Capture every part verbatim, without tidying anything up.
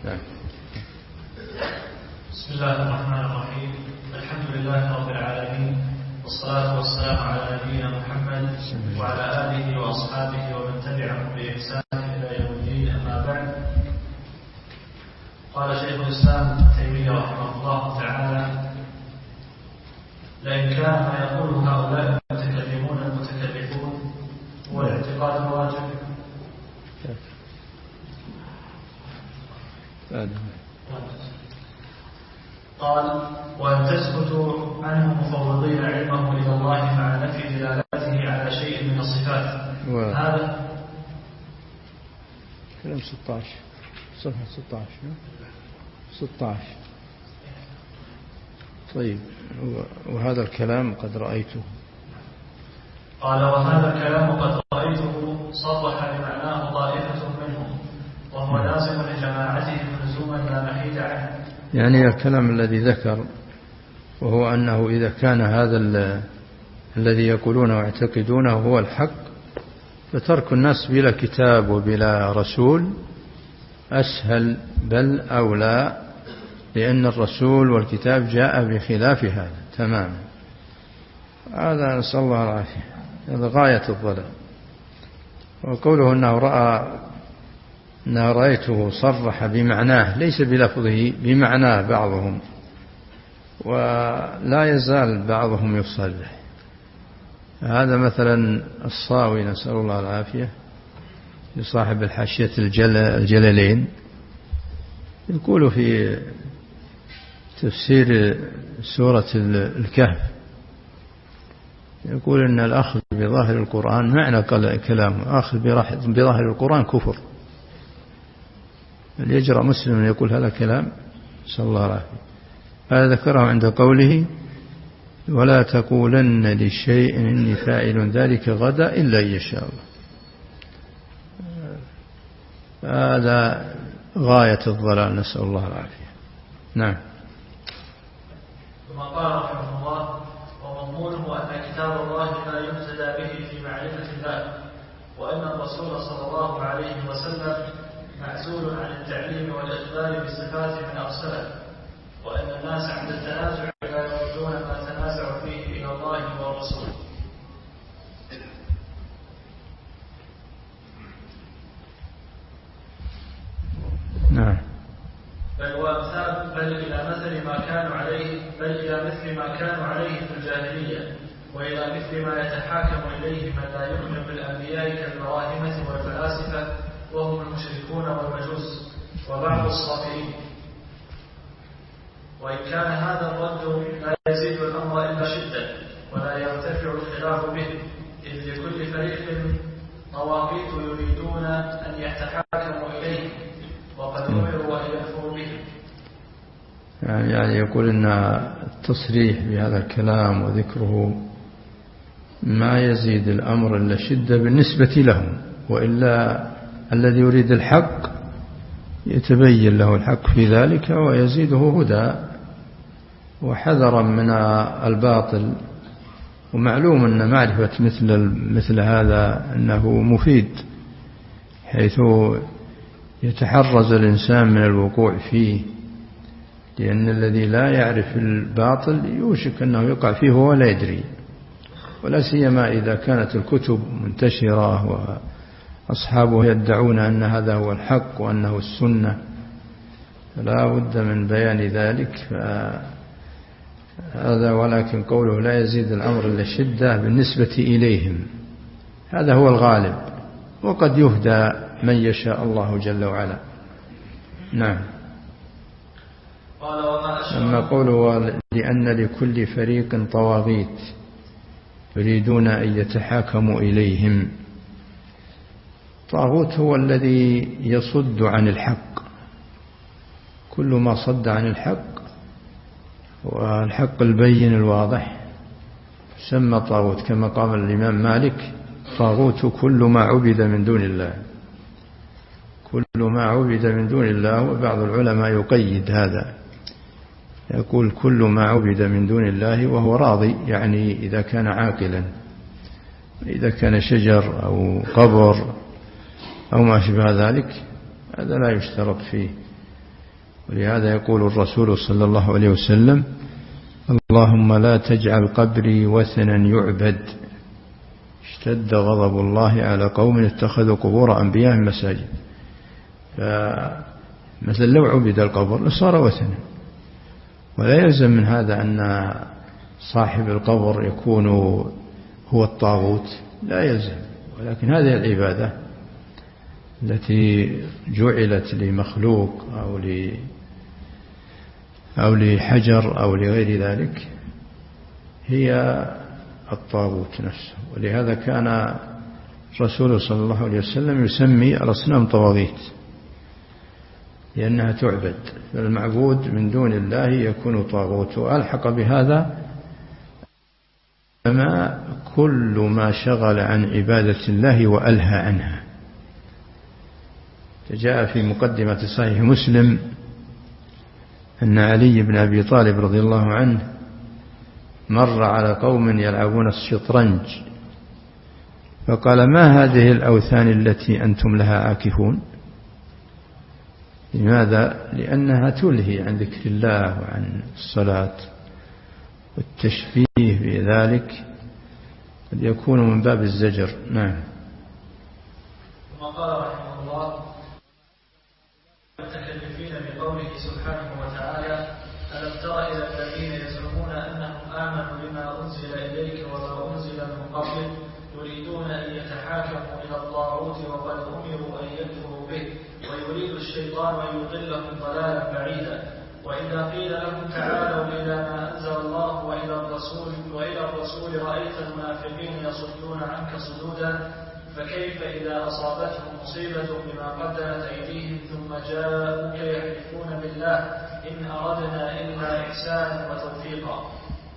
بسم الله الرحمن الرحيم. الحمد لله رب العالمين، والصلاة والسلام على نبينا محمد وعلى آله وأصحابه ومن تبعهم بإحسان إلى يوم الدين. أما بعد، قال شيخ الإسلام ابن تيمية رحمه الله تعالى: لئن كان ما يقوله هؤلاء المتكلمون المتكلفون هو الاعتقاد الواجب. قال: وأن تثبت عنه مفوضين علمه إلى الله مع نفي دلالته على شيء من الصفات. هذا كلام ستة عشر، صفحة ستة عشر ستة عشر. طيب، وهذا الكلام قد رأيته. قال: وهذا الكلام قد رأيته صرح بمعناه طائفة منهم، وهو لازم لجماعتهم لزوما لا محيد عنه. يعني الكلام الذي ذكر، وهو أنه إذا كان هذا الذي يقولونه ويعتقدونه هو الحق، فترك الناس بلا كتاب وبلا رسول أسهل بل أولى، لأن الرسول والكتاب جاء بخلاف هذا تماما. هذا نسأل الله العافية، هذا غاية الضلال. وقوله أنه رأى أنه رأيته صرح بمعناه ليس بلفظه، بمعناه بعضهم، ولا يزال بعضهم يصرح. هذا مثلا الصاوي نسأل الله العافية لصاحب الحاشية الجلالين يقول في تفسير سورة الكهف، يقول إن الأخذ بظاهر القرآن معنى كلامه أخذ بظاهر القرآن كفر. هل يجرأ مسلم يقول هذا الكلام؟ صلى الله عليه وسلم. هذا ذكره عند قوله: ولا تقولن لشيء إني فاعل ذلك غدا إلا إن يشاء الله. هذا غاية الضلال، نسأل الله العافية. نعم. ثم قال رحمه الله: ومضمونه أن كتاب الله لا يهتدى به في معرفة الله، وأن الرسول صلى الله عليه وسلم معزول عن التعليم والإخبار بصفات من أرسله، وأن الناس عند التنازع لا يردون ما تنازعوا فيه إلى الله والرسول. نعم. بل وأمثال بل إلى مثل ما كانوا عليه بل إلى مثل ما كانوا عليه في الجاهلية، وإلى مثل ما يتحاكم إليه من لا يؤمن بالأنبياء كالمراهمة والفلاسفة وهم المشركون والمجوس وبعض الصابئين. وإن كان هذا الرد لا يزيد الأمر إلا شدة ولا يرتفع الخلاف به، إذ لكل فريق مواقيت يريدون أن يتحاكموا إليه وقد أمروا أن يكفروا به. يعني يقول إن التصريح بهذا الكلام وذكره ما يزيد الأمر إلا شدة بالنسبة لهم، وإلا الذي يريد الحق يتبين له الحق في ذلك ويزيده هدى وحذرا من الباطل. ومعلوم أن معرفة مثل مثل هذا أنه مفيد، حيث يتحرز الإنسان من الوقوع فيه، لأن الذي لا يعرف الباطل يوشك أنه يقع فيه ولا يدري، ولا سيما إذا كانت الكتب منتشرة وأصحابه يدعون أن هذا هو الحق وأنه السنة، فلا بد من بيان ذلك. هذا ولكن قوله لا يزيد الأمر إلا شدة بالنسبة إليهم، هذا هو الغالب، وقد يهدى من يشاء الله جل وعلا. نعم. أما قوله لأن لكل فريق طواغيت يريدون أن يتحاكموا إليهم، طاغوت هو الذي يصد عن الحق، كل ما صد عن الحق والحق البين الواضح سمى طاغوت، كما قال الإمام مالك: طاغوت كل ما عبد من دون الله، كل ما عبد من دون الله. وبعض العلماء يقيد هذا، يقول كل ما عبد من دون الله وهو راضي، يعني إذا كان عاقلا. إذا كان شجر أو قبر أو ما شبه ذلك هذا لا يشترط فيه ولهذا يقول الرسول صلى الله عليه وسلم: اللهم لا تجعل قبري وثنا يعبد اشتد غضب الله على قوم اتخذوا قبور أنبيائهم مساجد. فمثل لو عبد القبر لصار وثنا، ولا يلزم من هذا أن صاحب القبر يكون هو الطاغوت، لا يلزم، ولكن هذه العبادة التي جعلت لمخلوق أو ل أو لحجر أو لغير ذلك هي الطاغوت نفسه. ولهذا كان الرسول صلى الله عليه وسلم يسمي الأصنام طواغيت لأنها تعبد، فالمعبود من دون الله يكون طاغوت. وألحق بهذا ما كل ما شغل عن عبادة الله وألهى عنها. جاء في مقدمة صحيح مسلم أن علي بن أبي طالب رضي الله عنه مر على قوم يلعبون الشطرنج فقال: ما هذه الأوثان التي أنتم لها عاكفون؟ لماذا؟ لأنها تلهي عن ذكر الله وعن الصلاة، والتشبيه بذلك قد يكون من باب الزجر. نعم. ثم قال رحمه الله: المتكلفين بقوله سبحانه وتعالى: ألم تر إلى الذين يزعمون أنهم آمنوا بما أنزل إليك وما أنزل من قبلك يريدون أن يتحاكموا إلى الطاغوت وقد أمروا أن يكفروا به ويريد الشيطان أن يضلهم ضلالا بعيدا. وإذا قيل لهم تعالوا إلى ما أنزل الله وإلى الرسول وإلى الرسول رأيت المنافقين يصدون عنك صدودا. فكيف إذا أصابتهم مصيبة بما قدمت أيديهم ثم جاءوك يحلفون بالله إن أردنا إلا إحسانا وتوفيقا.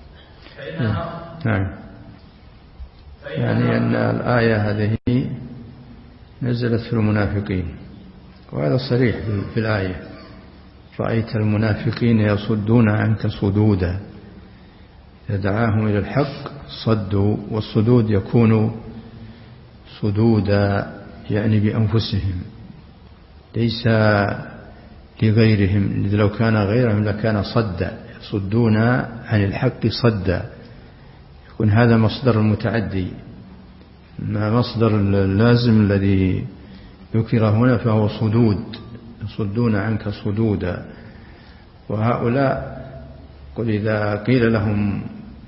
نعم. يعني أن الآية هذه نزلت في المنافقين، وهذا صريح في الآية: رأيت المنافقين يصدون عنك صدودا. يدعاهم إلى الحق صدوا، والصدود يكون صدودا يعني بأنفسهم ليس لغيرهم، لو كان غيرهم لكان صدا، يصدون عن الحق صدا، يكون هذا مصدر المتعدي. ما مصدر اللازم الذي ذكر هنا فهو صدود، يصدون عنك صدودا. وهؤلاء قل إذا قيل لهم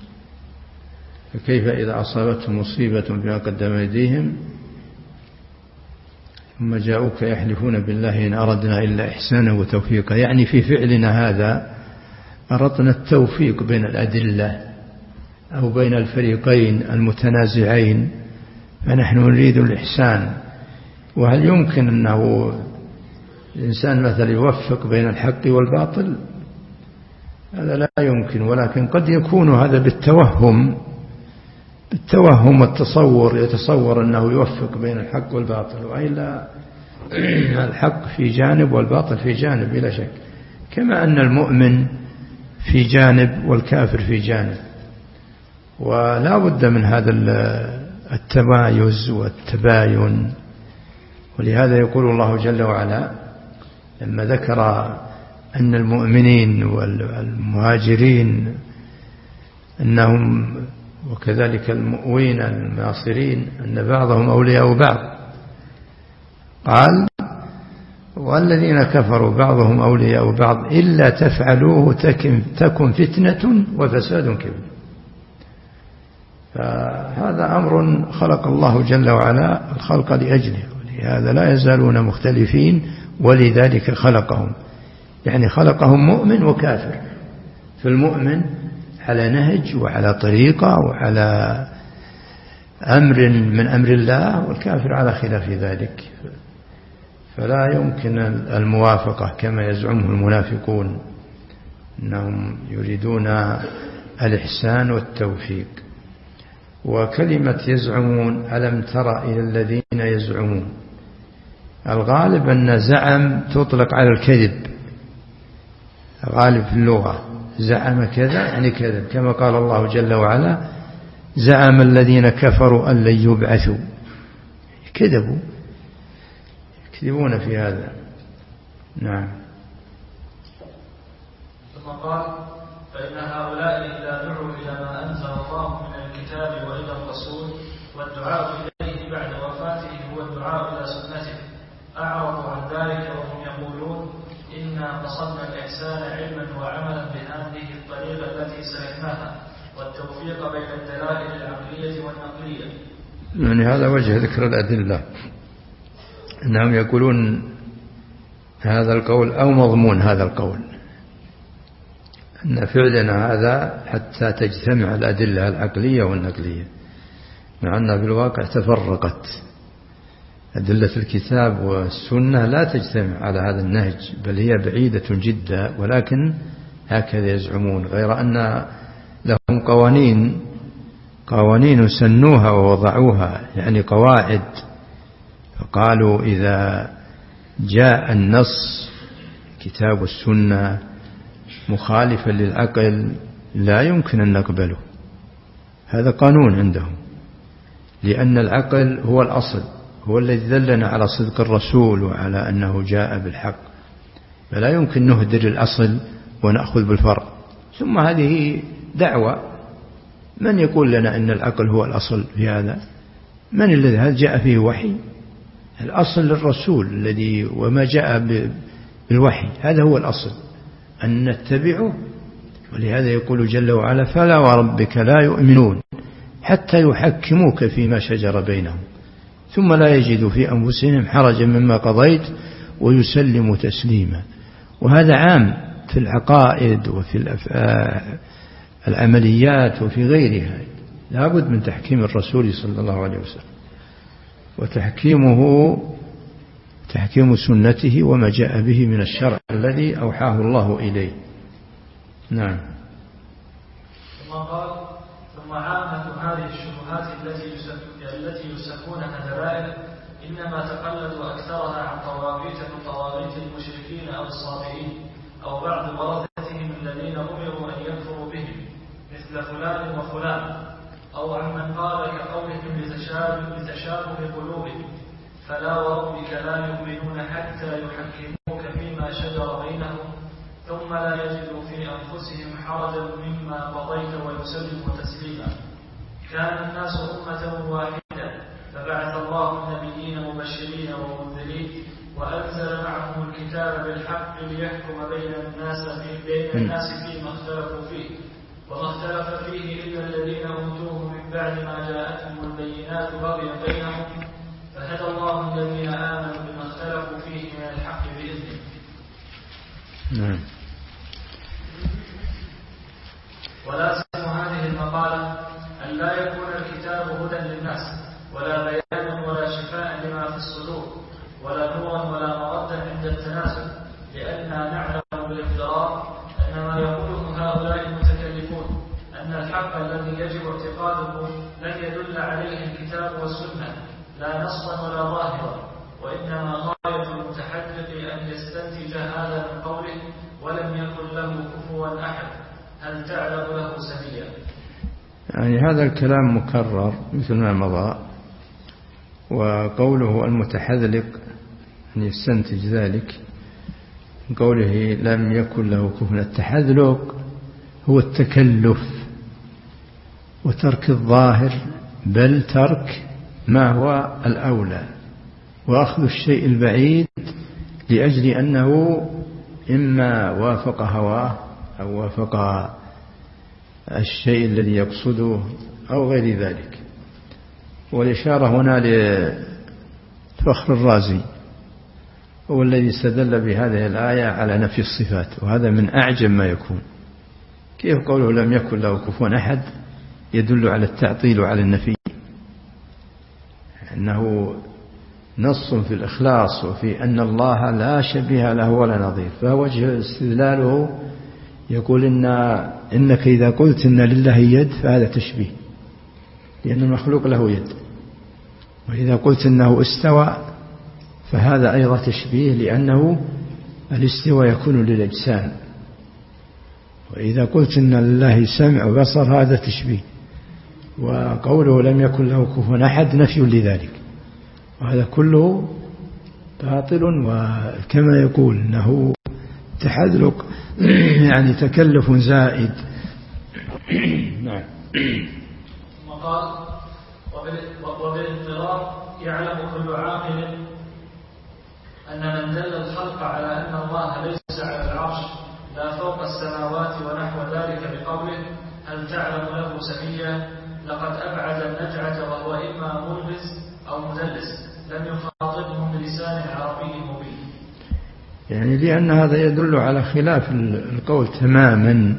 فكيف إذا أصابتهم مصيبة بما قدم أيديهم ثم جاءوك يحلفون بالله إن أردنا إلا إحسانا وتوفيقا، يعني في فعلنا هذا أردنا التوفيق بين الأدلة أو بين الفريقين المتنازعين، فنحن نريد الإحسان. وهل يمكن أنه الإنسان مثلا يوفق بين الحق والباطل؟ هذا لا يمكن، ولكن قد يكون هذا بالتوهم بالتوهم والتصور، يتصور أنه يوفق بين الحق والباطل، وإلا الحق في جانب والباطل في جانب بلا شك، كما أن المؤمن في جانب والكافر في جانب، ولا بد من هذا التمايز والتباين. ولهذا يقول الله جل وعلا لما ذكر أن المؤمنين والمهاجرين أنهم وكذلك المؤوين الناصرين أن بعضهم أولياء بعض، قال: والذين كفروا بعضهم أولياء بعض إلا تفعلوه تكن فتنة وفساد كبير. فهذا أمر خلق الله جل وعلا الخلق لأجله، ولهذا لا يزالون مختلفين، ولذلك خلقهم، يعني خلقهم مؤمن وكافر، فالمؤمن على نهج وعلى طريقة وعلى أمر من أمر الله، والكافر على خلاف ذلك. فلا يمكن الموافقة كما يزعمه المنافقون أنهم يريدون الإحسان والتوفيق. وكلمة يزعمون ألم تر إلى الذين يزعمون، الغالب أن زعم تطلق على الكذب، غالب في اللغة زعم كذا يعني كذب، كما قال الله جل وعلا: زعم الذين كفروا أن لن يبعثوا، كذبوا، يكذبون في هذا. نعم. ثم قال: فإن هؤلاء إذا دعوا إلى ما أنزل الله من الكتاب وإلى الرسول والدعاء إليه بعد وفاته هو الدعاء إلى سنته أعرضوا عن ذلك وهم يقولون: إنا قصدنا الإحسان علما وعملا بهذه الطريقة التي سلكناها والتوفيق بين الدلائل العقلية والنقلية. يعني هذا وجه ذكر الأدلة، أنهم يقولون هذا القول أو مضمون هذا القول، أن فعلنا هذا حتى تجتمع الأدلة العقلية والنقلية، مع أنها في الواقع تفرقت. أدلة الكتاب والسنة لا تجتمع على هذا النهج، بل هي بعيدة جدا، ولكن هكذا يزعمون، غير أن لهم قوانين قوانين سنوها ووضعوها، يعني قواعد. فقالوا إذا جاء النص كتاب السنة مخالفا للعقل لا يمكن أن نقبله، هذا قانون عندهم، لأن العقل هو الأصل، هو الذي دلنا على صدق الرسول وعلى أنه جاء بالحق، فلا يمكن نهدر الأصل ونأخذ بالفرع. ثم هذه دعوة، من يقول لنا أن العقل هو الأصل في هذا؟ من الذي هذا جاء فيه وحي؟ الأصل للرسول الذي وما جاء بالوحي، هذا هو الأصل أن نتبعه. ولهذا يقول جل وعلا: فلا وربك لا يؤمنون حتى يحكموك فيما شجر بينهم ثم لا يجدوا في أنفسهم حرجا مما قضيت ويسلموا تسليما. وهذا عام في العقائد وفي العمليات وفي غيرها، لا بد من تحكيم الرسول صلى الله عليه وسلم، وتحكيمه تحكيم سنته وما جاء به من الشرع الذي أوحاه الله إليه. نعم. ثم قال: ثم عامة هذه الشبهات التي التي يسمونها دلائل إنما تقلدوا أكثرها عن طواغيت من طواغيت المشركين أو الصابئين أو بعض ورثتهم الذين أمروا أن يكفروا بهم مثل فلان وفلان، أو عمن قال كقولهم بتشابه قلوبهم: فلا وربك لا يؤمنون حتى يحكموك فيما شجر بينهم ثم لا يجدوا في أنفسهم حرجا مما قضيت ويسلموا تسليما. كان الناس أمة واحدة فبعث الله النبيين مبشرين ومنذرين وأنزل معهم الكتاب بالحق ليحكم بين الناس في بين الناس فيما اختلفوا فيه، وما اختلف فيه إلا الذين أوتوه من بعد ما جاءتهم البينات بغيا بينهم، فهدى الله الذين آمنوا بما اختلفوا فيه من الحق بإذنه. نعم. ولازم هذه المقالة أن لا يكون الكتاب هدى للناس ولا بيان ولا شفاء لما في الصدور ولا نورا ولا مردا عند التناسل، لأننا نعلم بالافتراء أن ما يقوله هؤلاء المتكلفون أن الحق الذي يجب اعتقاده لن يدل عليه الكتاب والسنة لا نصا ولا ظاهرا، وإنما غاية المتحقق أن يستنتج هذا من قوله ولم يكن له كفوا أحد. هل تعلم له سبيلا؟ يعني هذا الكلام مكرر مثل ما مضى، وقوله المتحذلق أن يستنتج ذلك قوله لم يكن له كفوا. التحذلق هو التكلف وترك الظاهر، بل ترك ما هو الأولى وأخذ الشيء البعيد لأجل أنه إما وافق هواه أو وافق الشيء الذي يقصده أو غير ذلك. والإشارة هنا لفخر الرازي هو الذي استدل بهذه الآية على نفي الصفات، وهذا من أعجب ما يكون. كيف قوله لم يكن له كفوا أحد يدل على التعطيل وعلى النفي، أنه نص في الإخلاص وفي أن الله لا شبيه له ولا نظير. فوجه استدلاله يقول إن إنك إذا قلت إن لله يد فهذا تشبيه، لأن المخلوق له يد، وإذا قلت إنه استوى فهذا أيضا تشبيه، لأنه الاستوى يكون للأجسام، وإذا قلت إن لله سمع وبصر هذا تشبيه. وقوله لم يكن له كفوا أحد نفي لذلك، وهذا كله باطل. وكما يقول إنه التحذلق يعني تكلف زائد. نعم. ثم قال وبالاضطرار يعلم كل عاقل أن من دل الخلق على أن الله ليس على العرش لا فوق السماوات ونحو ذلك بقوله هل تعلم له سميا لقد أبعد النجعة وهو إما ملبس أو مدلس لم يخاطبهم بلسان عربي مبين. يعني لأن هذا يدل على خلاف القول تماما.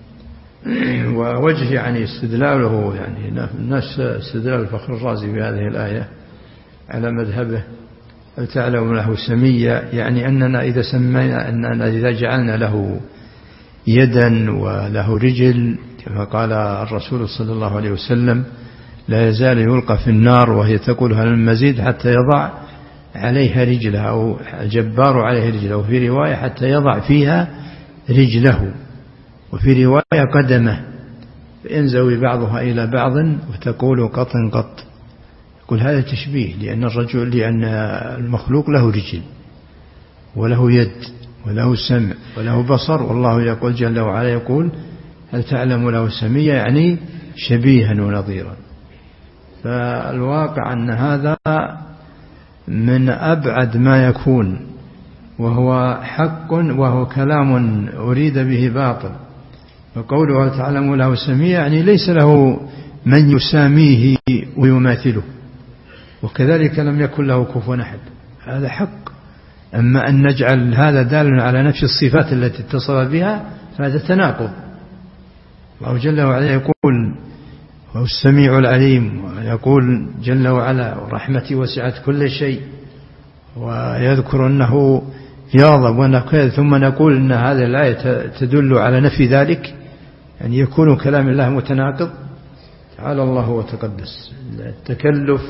ووجه يعني استدلاله يعني الناس استدلال الفخر الرازي بهذه الآية على مذهبه هل تعلم له سميا، يعني أننا إذا سمينا أننا إذا جعلنا له يدا وله رجل كما قال الرسول صلى الله عليه وسلم لا يزال يلقى في النار وهي تقول هل المزيد حتى يضع عليها رجله أو الجبار عليه رجله، وفي رواية حتى يضع فيها رجله، وفي رواية قدمه فينزوي بعضها إلى بعض وتقول قط قط. يقول هذا تشبيه لأن الرجل لأن المخلوق له رجل وله يد وله سمع وله بصر، والله يقول جل وعلا يقول هل تعلم له سميا يعني شبيها ونظيرا. فالواقع أن هذا من أبعد ما يكون، وهو حق وهو كلام أريد به باطل. وقوله هل تعلم له سميا يعني ليس له من يساميه ويماثله، وكذلك لم يكن له كفوا أحد، هذا حق. أما أن نجعل هذا دال على نفس الصفات التي اتصل بها فهذا تناقض. الله جل وعلا يقول هو السميع العليم، ويقول جل وعلا ورحمتي وسعت كل شيء، ويذكر أنه يغضب ونكذب، ثم نقول أن هذه الآية تدل على نفي ذلك، يعني يكون كلام الله متناقض. تعالى الله وتقدس. التكلف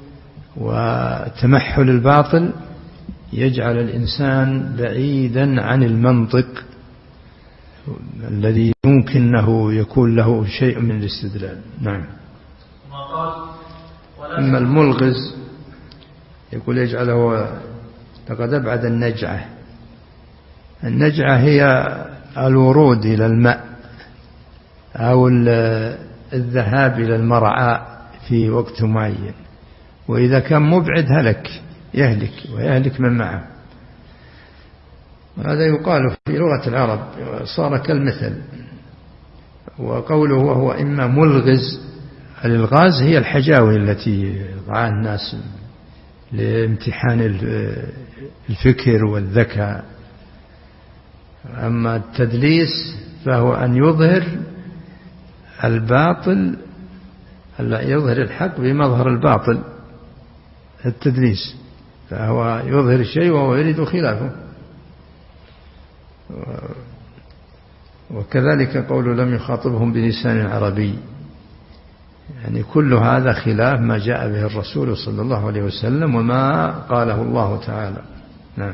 وتمحل الباطل يجعل الإنسان بعيدا عن المنطق الذي يمكن أنه يكون له شيء من الاستدلال. نعم. أما الملغز يقول يجعله لقد أبعد النجعة. النجعة هي الورود إلى الماء أو الذهاب إلى المرعى في وقت معين، وإذا كان مبعد هلك يهلك ويهلك من معه. هذا يقال في لغة العرب صار كالمثل. وقوله وهو إما ملغز، الإلغاز هي الحجاوي التي ضعها الناس لامتحان الفكر والذكاء. أما التدليس فهو أن يظهر الباطل، يظهر الحق بمظهر الباطل. التدليس فهو يظهر الشيء وهو يريد خلافه. وكذلك قول لم يخاطبهم بلسان عربي، يعني كل هذا خلاف ما جاء به الرسول صلى الله عليه وسلم وما قاله الله تعالى. نعم.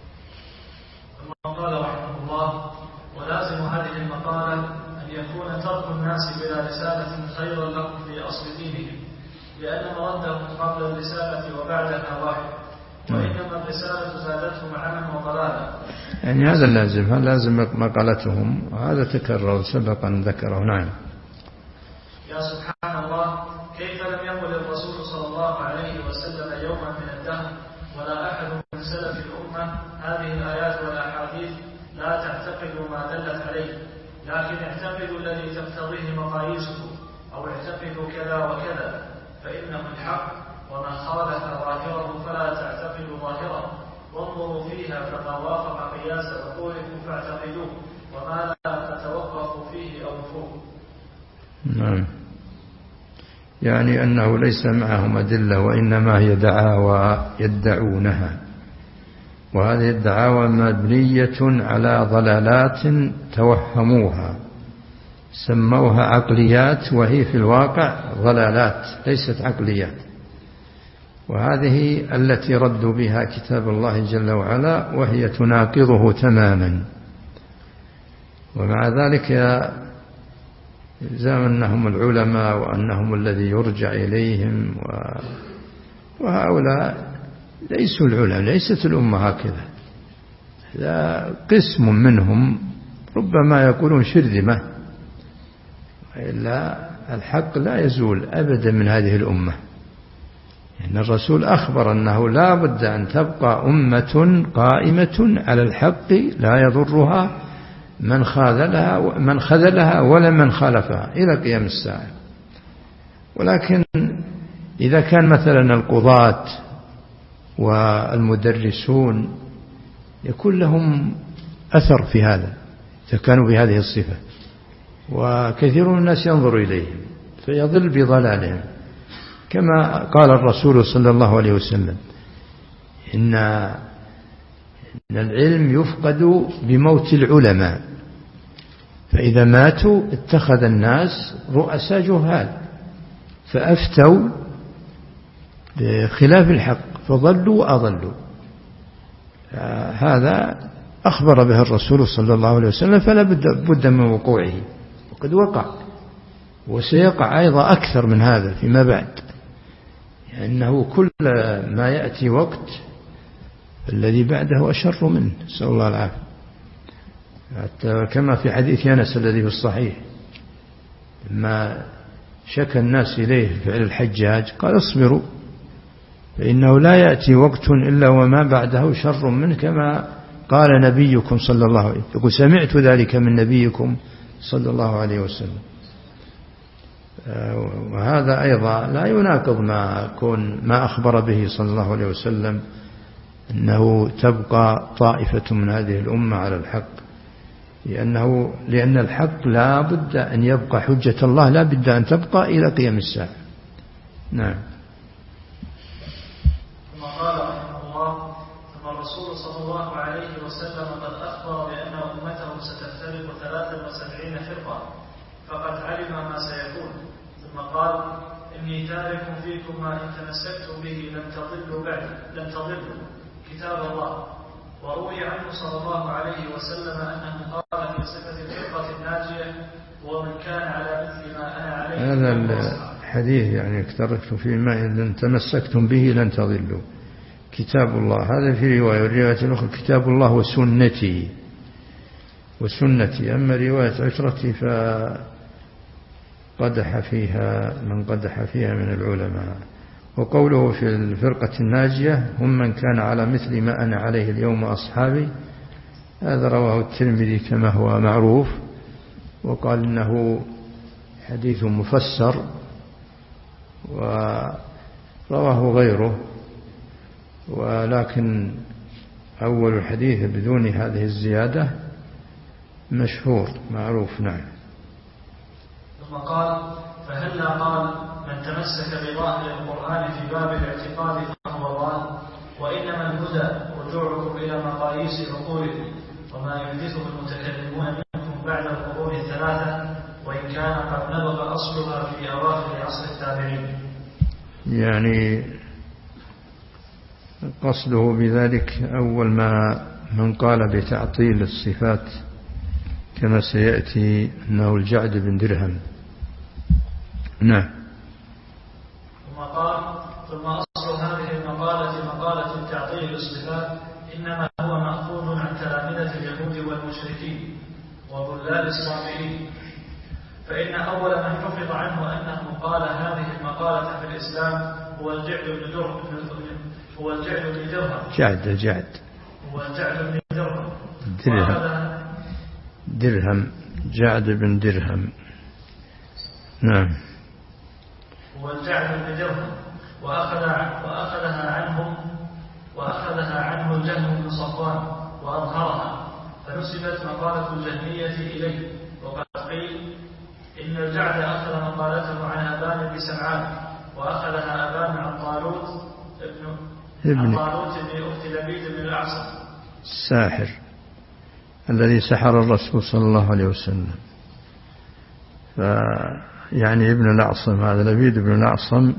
قال رحمه الله ولازم هذه المقالة أن يكون ترك الناس بلا رسالة خيرا لهم في أصل دينهم، لأن مردهم قبل الرسالة وبعدها واحد، وإنما الرسالة زادتهم عما وضلالا. يعني هذا اللازم، هذا لازم مقالتهم، وهذا تكرر سبقا ذكره. نعم. يا سبحان الله، كيف لم يقل الرسول صلى الله عليه وسلم يوما من الدهر ولا أحد من سلف الأمة هذه الآيات والأحاديث لا تعتقدوا ما دلت عليه، لكن اعتقدوا الذي تقتضيه مقاييسه، أو اعتقدوا كذا وكذا فإنه الحق، وما خالف ظاهره فلا تعتقدوا ظاهره، وانظروا فيها فما وافق قياس عقولكم فاعتقدوه، وما لا تتوقفوا فيه أو فوق. نعم. يعني أنه ليس معهم أدلة، وإنما هي دعاوى يدعونها، وهذه الدعاوى مبنية على ضلالات توهموها سموها عقليات، وهي في الواقع ضلالات ليست عقليات. وهذه التي ردوا بها كتاب الله جل وعلا، وهي تناقضه تماما. ومع ذلك يلزم أنهم العلماء وأنهم الذي يرجع إليهم، وهؤلاء ليسوا العلماء، ليست الأمة هكذا. قسم منهم ربما يقولون شرذمة، إلا الحق لا يزول أبدا من هذه الأمة. إن الرسول أخبر أنه لا بد أن تبقى أمة قائمة على الحق لا يضرها من خاذلها من خذلها ولا من خالفها إلى قيام الساعة. ولكن إذا كان مثلا القضاة والمدرسون يكون لهم أثر في هذا إذا كانوا بهذه الصفة، وكثير من الناس ينظر إليهم فيضل بضلالهم، كما قال الرسول صلى الله عليه وسلم إن العلم يفقد بموت العلماء، فإذا ماتوا اتخذ الناس رؤساء جهال فأفتوا بخلاف الحق فضلوا وأضلوا. هذا أخبر به الرسول صلى الله عليه وسلم فلا بد من وقوعه، وقد وقع وسيقع أيضا أكثر من هذا فيما بعد، لأنه كل ما يأتي وقت الذي بعده أشر منه، نسأل الله العافية. حتى كما في حديث أنس الذي في الصحيح لما شكى الناس إليه فعل الحجاج قال اصبروا فإنه لا يأتي وقت إلا وما بعده شر منه، كما قال نبيكم صلى الله عليه وسلم، يقول سمعت ذلك من نبيكم صلى الله عليه وسلم. وهذا أيضا لا يناقض ما كون ما أخبر به صلى الله عليه وسلم أنه تبقى طائفة من هذه الأمة على الحق، لأنه لأن الحق لا بد أن يبقى، حجة الله لا بد أن تبقى إلى قيام الساعة. نعم. ثم قال رحمه الله: ثم الرسول صلى الله عليه وسلم قد أخبر بأن أمته ستفترق ثلاثا وسبعين فرقة فقد علم ما سيكون، ثم قال: إني تارك فيكم ما إن تمسكتم به لن تضلوا بعد لن تضلوا كتاب الله. وروي عنه صلى الله عليه وسلم أنه قال في صفة الفرقة الناجية: ومن كان على مثل ما أنا عليه. هذا الحديث يعني تركت فيما إن تمسكتم به لن تضلوا كتاب الله، هذا في رواية، والرواية الأخرى كتاب الله وسنتي وسنتي. أما رواية عشرتي فقدح فيها من قدح فيها من العلماء. وقوله في الفرقة الناجية هم من كان على مثل ما أنا عليه اليوم أصحابي، هذا رواه الترمذي كما هو معروف، وقال إنه حديث مفسر، ورواه غيره، ولكن أول الحديث بدون هذه الزيادة مشهور معروف. نعم. ثم قال: فهلا قال: من تمسك بظاهر القرآن في باب الاعتقاد فهو ضال، وإنما الهدى رجوعكم إلى مقاييس عقولكم وما يحدثه المتكلمون منكم بعد القرون الثلاثة، وإن كان قد نبغ أصلها في أواخر عصر التابعين. يعني قصده بذلك أول ما من قال بتعطيل الصفات كما سيأتي أنه الجعد بن درهم. نعم. ثم قال: ثم أصل هذه المقالة مقالة تعطيل الصفات إنما هو مأخوذ عن تلامذة اليهود والمشركين وضلال الصابئين، فإن أول من حفظ عنه أنه قال هذه المقالة في الإسلام هو الجعد بن درهم هو الجعد بن درهم جعد جعد هو الجعد بن درهم درهم درهم جعد بن درهم. نعم. هو الجعد بن درهم وأخذ وأخذها عنهم وأخذها عنه الجهم بن صفوان وأظهرها، فنسبت مقالة الجهمية إليه. وقد قيل إن الجعد أخذ مقالته عن أبان بن سمعان، وأخذها أبان عن طالوت ابن عن طالوت بن أخت لبيد بن الأعصم الساحر الذي سحر الرسول صلى الله عليه وسلم. يعني ابن الأعصم، هذا لبيد بن الأعصم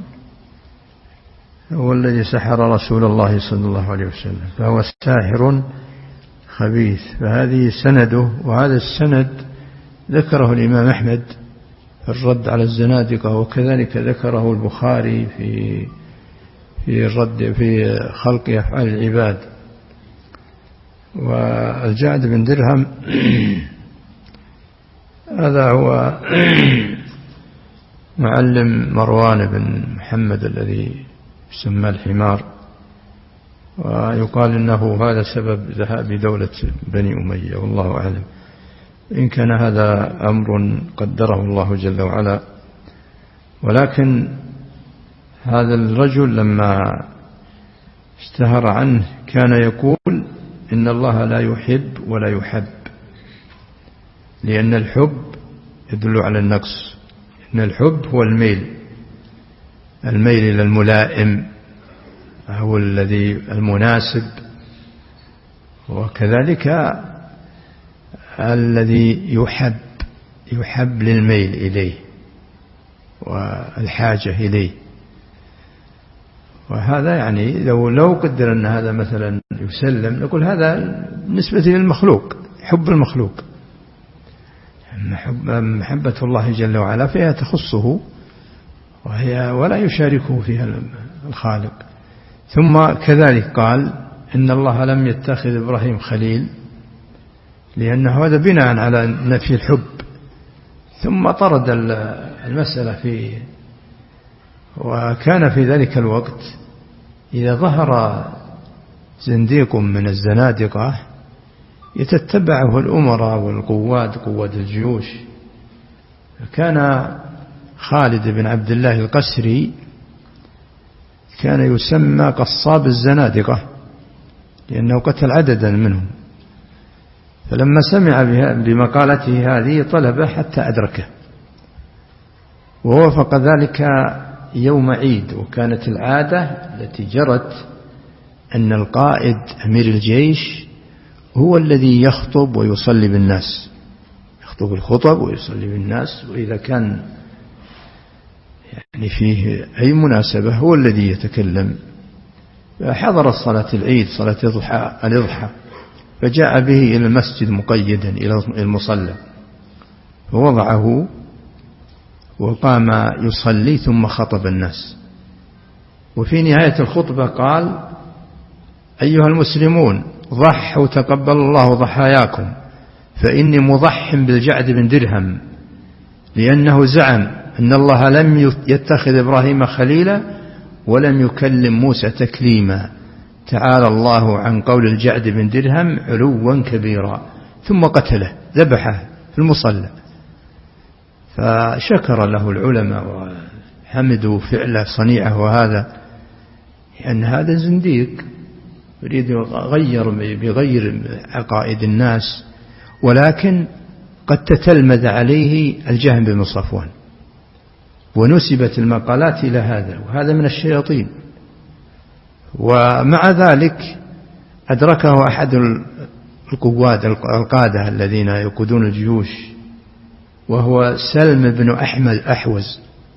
هو الذي سحر رسول الله صلى الله عليه وسلم، فهو ساحر خبيث. فهذه سنده، وهذا السند ذكره الإمام أحمد في الرد على الزنادقة، وكذلك ذكره البخاري في في الرد في خلق أفعال العباد. والجعد بن درهم هذا هو معلم مروان بن محمد الذي يسمى الحمار، ويقال إنه هذا سبب ذهاب دولة بني أمية، والله أعلم. إن كان هذا أمر قدره الله جل وعلا، ولكن هذا الرجل لما اشتهر عنه كان يقول إن الله لا يحب ولا يحب، لأن الحب يدل على النقص، إن الحب هو الميل الميل إلى الملائم هو الذي المناسب، وكذلك الذي يحب يحب للميل إليه والحاجة إليه. وهذا يعني لو لو قدر أن هذا مثلا يسلم نقول هذا بالنسبة للمخلوق، حب المخلوق، محبة الله جل وعلا فيها تخصه وهي ولا يشاركه فيها الخالق. ثم كذلك قال إن الله لم يتخذ إبراهيم خليل، لأنه هذا بناء على نفي الحب. ثم طرد المسألة فيه. وكان في ذلك الوقت إذا ظهر زنديق من الزنادقة يتتبعه الأمراء والقواد قواد الجيوش. كان خالد بن عبد الله القسري كان يسمى قصاب الزنادقة لأنه قتل عددا منهم، فلما سمع بمقالته هذه طلبه حتى أدركه، ووافق ذلك يوم عيد. وكانت العادة التي جرت أن القائد أمير الجيش هو الذي يخطب ويصلي بالناس، يخطب الخطب ويصلي بالناس، وإذا كان يعني فيه أي مناسبة هو الذي يتكلم. فحضر صلاة العيد صلاة الإضحى فجاء به إلى المسجد مقيدا إلى المصلى، فوضعه وقام يصلي ثم خطب الناس. وفي نهاية الخطبة قال: أيها المسلمون ضحوا تقبل الله ضحاياكم، فإني مضح بالجعد بن درهم، لأنه زعم أن الله لم يتخذ إبراهيم خليلا ولم يكلم موسى تكليما، تعالى الله عن قول الجعد بن درهم علوا كبيرا. ثم قتله ذبحه في المصلى. فشكر له العلماء وحمدوا فعله صنيعه، وهذا لأن هذا زنديق يريد يغير بغير عقائد الناس، ولكن قد تتلمذ عليه الجهم بن صفوان ونسبت المقالات إلى هذا، وهذا من الشياطين. ومع ذلك أدركه أحد القواد القادة الذين يقودون الجيوش، وهو سلم بن أحمد أحوز،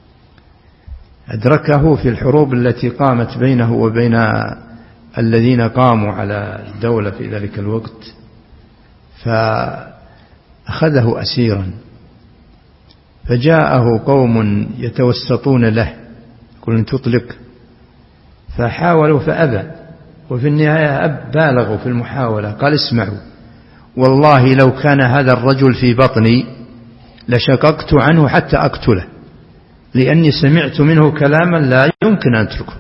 أدركه في الحروب التي قامت بينه وبين الذين قاموا على الدولة في ذلك الوقت، فأخذه أسيرا. فجاءه قوم يتوسطون له يقولون تطلق، فحاولوا فأبى، وفي النهاية أب بالغوا في المحاولة. قال: اسمعوا، والله لو كان هذا الرجل في بطني لشققت عنه حتى أقتله، لأني سمعت منه كلاما لا يمكن أن أتركه،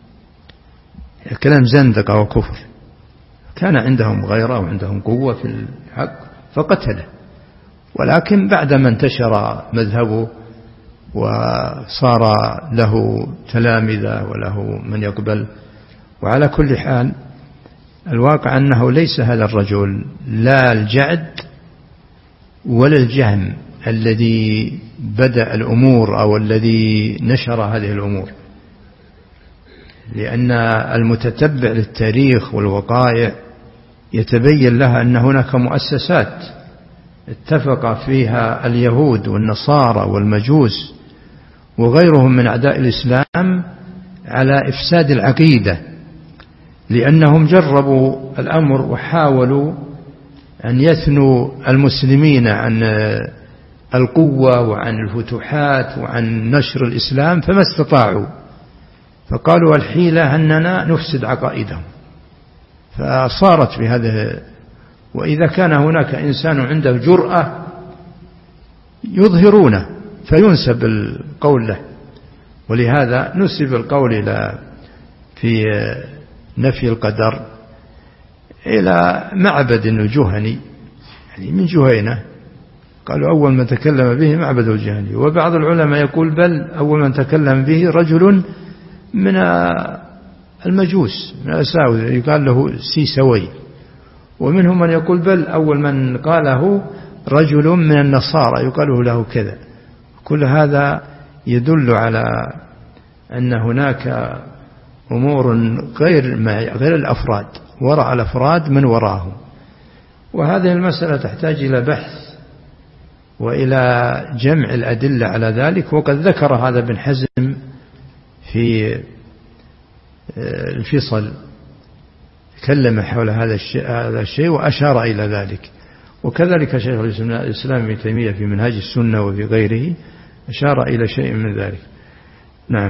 كلام زندقة وكفر. كان عندهم غيرة وعندهم قوة في الحق فقتله. ولكن بعدما انتشر مذهبه وصار له تلامذة وله من يقبل، وعلى كل حال الواقع أنه ليس هذا الرجل لا الجعد ولا الجهم الذي بدأ الأمور أو الذي نشر هذه الأمور، لأن المتتبع للتاريخ والوقائع يتبين لها أن هناك مؤسسات اتفق فيها اليهود والنصارى والمجوس وغيرهم من أعداء الإسلام على إفساد العقيدة، لأنهم جربوا الأمر وحاولوا أن يثنوا المسلمين عن القوة وعن الفتوحات وعن نشر الإسلام، فما استطاعوا، فقالوا الحيلة أننا نفسد عقائدهم. فصارت بهذه وإذا كان هناك إنسان عنده جرأة يظهرونه فينسب القول له، ولهذا نسب القول إلى في نفي القدر إلى معبد الجهني، يعني من جهينة، قالوا أول من تكلم به معبد الجهني. وبعض العلماء يقول بل أول من تكلم به رجل من المجوس من الأساوذ يقال له سيسوي. ومنهم من يقول بل أول من قاله رجل من النصارى يقال له كذا. كل هذا يدل على أن هناك أمور غير غير الأفراد، وراء الأفراد من وراهم. وهذه المسألة تحتاج إلى بحث وإلى جمع الأدلة على ذلك، وقد ذكر هذا ابن حزم في الفصل، تكلم حول هذا الشيء, هذا الشيء وأشار إلى ذلك. وكذلك شيخ الإسلام ابن تيمية في منهاج السنة وفي غيره أشار إلى شيء من ذلك. نعم.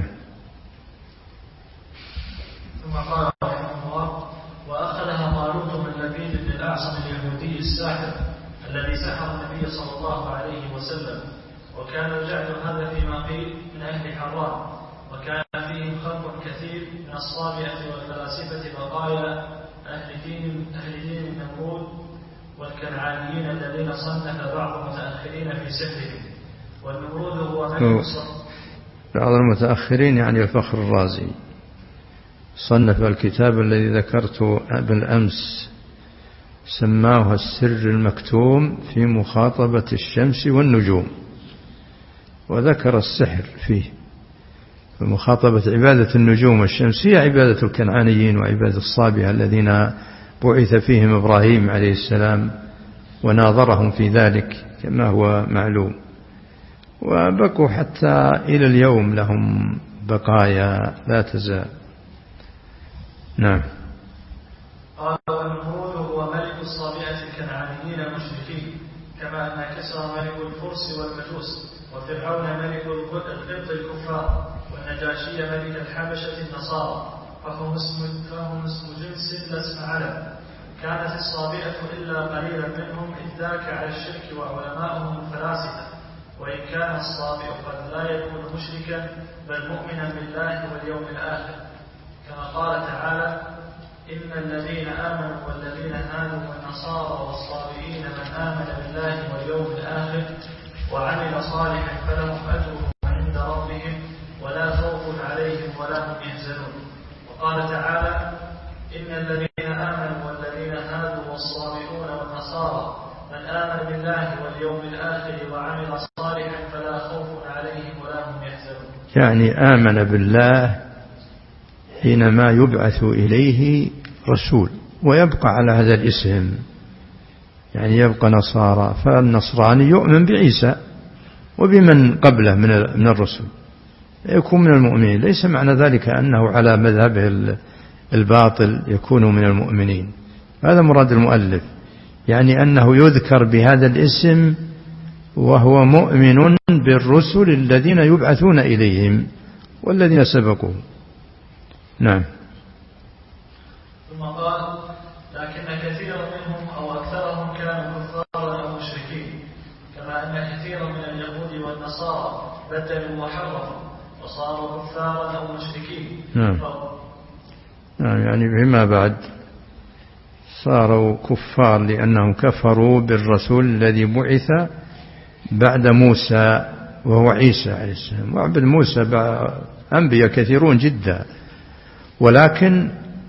ثم قال رحمه الله: وأخذها طالوت من لبيد بن الأعصم اليهودي الساحر الذي سحر النبي صلى الله عليه وسلم، وكان الجعد هذا فيما قيل من أهل حران، وكان فيهم خلق كثير من الصابئة والفلاسفة بقايا أهل دين أهل دين النمرود والكنعانيين الذين صنف بعض المتأخرين في سحرهم. والنمرود هو من بعض المتأخرين يعني الفخر الرازي صنف الكتاب الذي ذكرته بالأمس، سماه السر المكتوم في مخاطبة الشمس والنجوم، وذكر السحر فيه. مخاطبة عبادة النجوم والشمس هي عبادة الكنعانيين وعبادة الصابئة الذين بعث فيهم إبراهيم عليه السلام وناظرهم في ذلك كما هو معلوم، وبقوا حتى إلى اليوم لهم بقايا لا تزال. نعم. قال: والنمرود هو ملك الصابئة الكنعانيين المشركين، كما أن كسرى ملك الفرس والمجوس، وفرعون ملك القبط الكفار، والنجاشي ملك الحبشة النصارى، فهم اسم, فهم اسم جنس لا اسم علم. كانت الصابئة إلا قليلا منهم إذ ذاك على الشرك وعلماؤهم الفلاسفة، وإن كان الصابئ قد لا يكون مشركا بل مؤمنا بالله واليوم الآخر، كما قال تعالى: إن الذين آمنوا والذين هادوا والنصارى والصابئين من آمن بالله واليوم الآخر وعمل صالحا فلهم أجرهم عند ربهم ولا خوف عليهم ولا هم يحزنون. وقال تعالى: إن الذين آمنوا والذين هادوا والصابئون والنصارى من آمن بالله واليوم الآخر وعمل صالحا فلا خوف عليهم ولا هم يحزنون. يعني آمن بالله حينما يبعث إليه رسول ويبقى على هذا الاسم، يعني يبقى نصارى، فالنصراني يؤمن بعيسى وبمن قبله من الرسل يكون من المؤمنين، ليس معنى ذلك أنه على مذهبه الباطل يكون من المؤمنين. هذا مراد المؤلف، يعني أنه يذكر بهذا الاسم وهو مؤمن بالرسل الذين يبعثون إليهم والذين سبقوا. نعم. ثم قال: لكن كثيرا منهم أو أكثرهم كانوا كفارا أو مشركين، كما أن كثيرا من اليهود والنصارى بدلوا وحرفوا وصاروا كفارا أو مشركين. نعم. نعم، يعني فيما بعد صاروا كفار لأنهم كفروا بالرسول الذي بعث بعد موسى وهو عيسى عليه السلام. وعبد موسى أنبياء كثيرون جدا، ولكن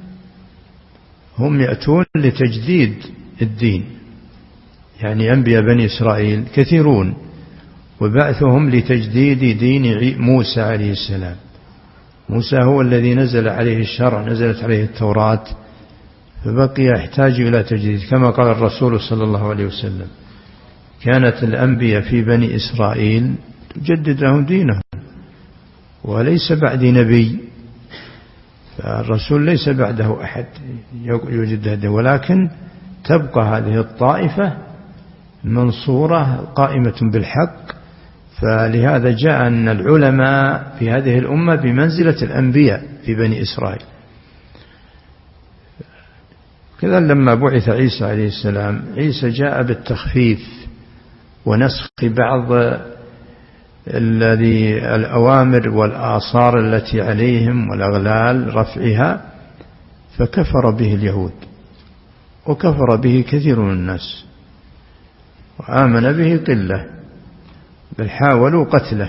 هم يأتون لتجديد الدين، يعني أنبياء بني إسرائيل كثيرون وبعثهم لتجديد دين موسى عليه السلام. موسى هو الذي نزل عليه الشرع، نزلت عليه التوراة، فبقي يحتاج إلى تجديد، كما قال الرسول صلى الله عليه وسلم: كانت الأنبياء في بني إسرائيل تجدد لهم دينهم وليس بعد نبي، فالرسول ليس بعده أحد يجدد هذا، ولكن تبقى هذه الطائفة منصورة قائمة بالحق. فلهذا جاء أن العلماء في هذه الأمة بمنزلة الأنبياء في بني إسرائيل. كذا لما بعث عيسى عليه السلام، عيسى جاء بالتخفيف ونسخ بعض الذي الأوامر والآثار التي عليهم والأغلال رفعها، فكفر به اليهود وكفر به كثير من الناس، وآمن به قلة، بل حاولوا قتله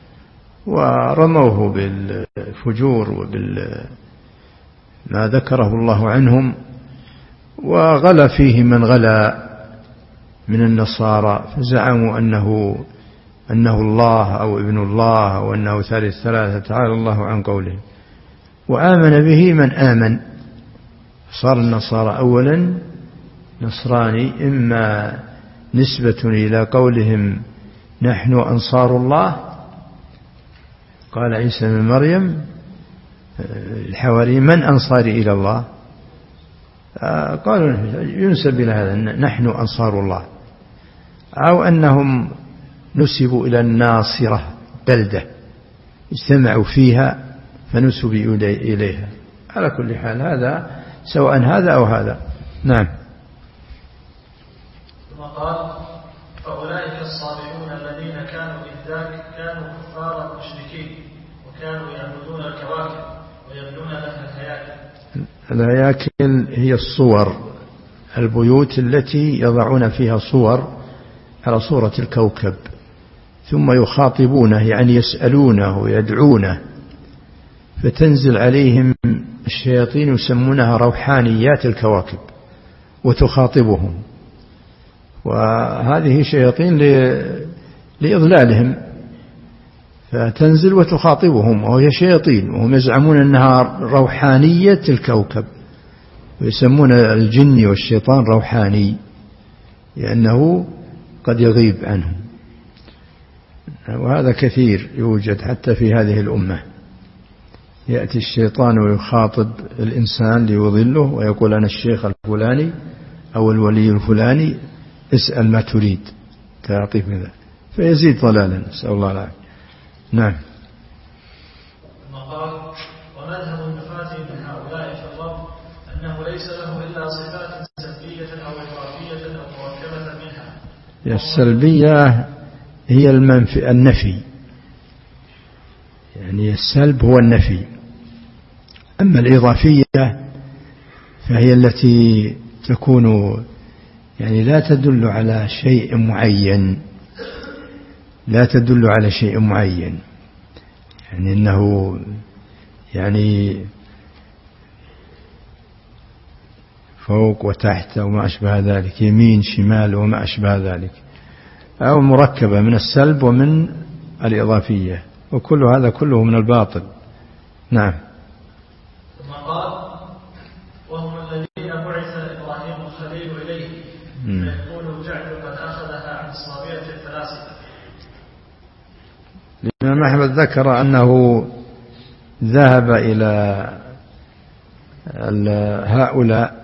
ورموه بالفجور وبال ما ذكره الله عنهم، وغلا فيه من غلا من النصارى، فزعموا أنه أنه الله أو ابن الله أو أنه ثالث ثلاثة، تعالى الله عن قوله. وآمن به من آمن، صار النصارى أولا نصراني، إما نسبة إلى قولهم نحن أنصار الله، قال عيسى بن مريم الحواري من أنصاري إلى الله، قالوا ينسب إلى هذا نحن أنصار الله، أو أنهم نسبوا إلى الناصرة بلدة اجتمعوا فيها فنسبوا إليها. على كل حال هذا سواء هذا أو هذا. نعم. ثم قال فأولئك الصابئون الذين كانوا إذ ذاك كانوا كفارا مشركين وكانوا يعبدون الكواكب ويبنون لها الهياكل. الهياكل هي الصور، البيوت التي يضعون فيها صور على صورة الكوكب، ثم يخاطبونه يعني يسألونه ويدعونه، فتنزل عليهم الشياطين يسمونها روحانيات الكواكب وتخاطبهم، وهذه شياطين لإضلالهم، فتنزل وتخاطبهم وهي شياطين، وهم يزعمون أنها روحانية الكوكب، ويسمون الجن والشيطان روحاني لأنه قد يغيب عنهم. وهذا كثير يوجد حتى في هذه الأمة، يأتي الشيطان ويخاطب الإنسان ليضله ويقول أنا الشيخ الفلاني أو الولي الفلاني اسأل ما تريد تعطيه منه، فيزيد ضلالا، نسأل الله العافية. نعم. ثم قال ومذهب النفاة من هؤلاء في الرب أنه ليس له إلا صفات سلبية أو إضافية أو مركبة منها. السلبية هي المنفي النفي، يعني السلب هو النفي، أما الإضافية فهي التي تكون يعني لا تدل على شيء معين، لا تدل على شيء معين، يعني إنه يعني فوق وتحت وما أشبه ذلك، يمين شمال وما أشبه ذلك، أو مركبة من السلب ومن الإضافية، وكل هذا كله من الباطل. نعم. ثم قال وهم الذين بعث إبراهيم الخليل إليه فيقول الجعد قد أخذها عن الصابئة الفلاسفة. الإمام أحمد ذكر أنه ذهب إلى هؤلاء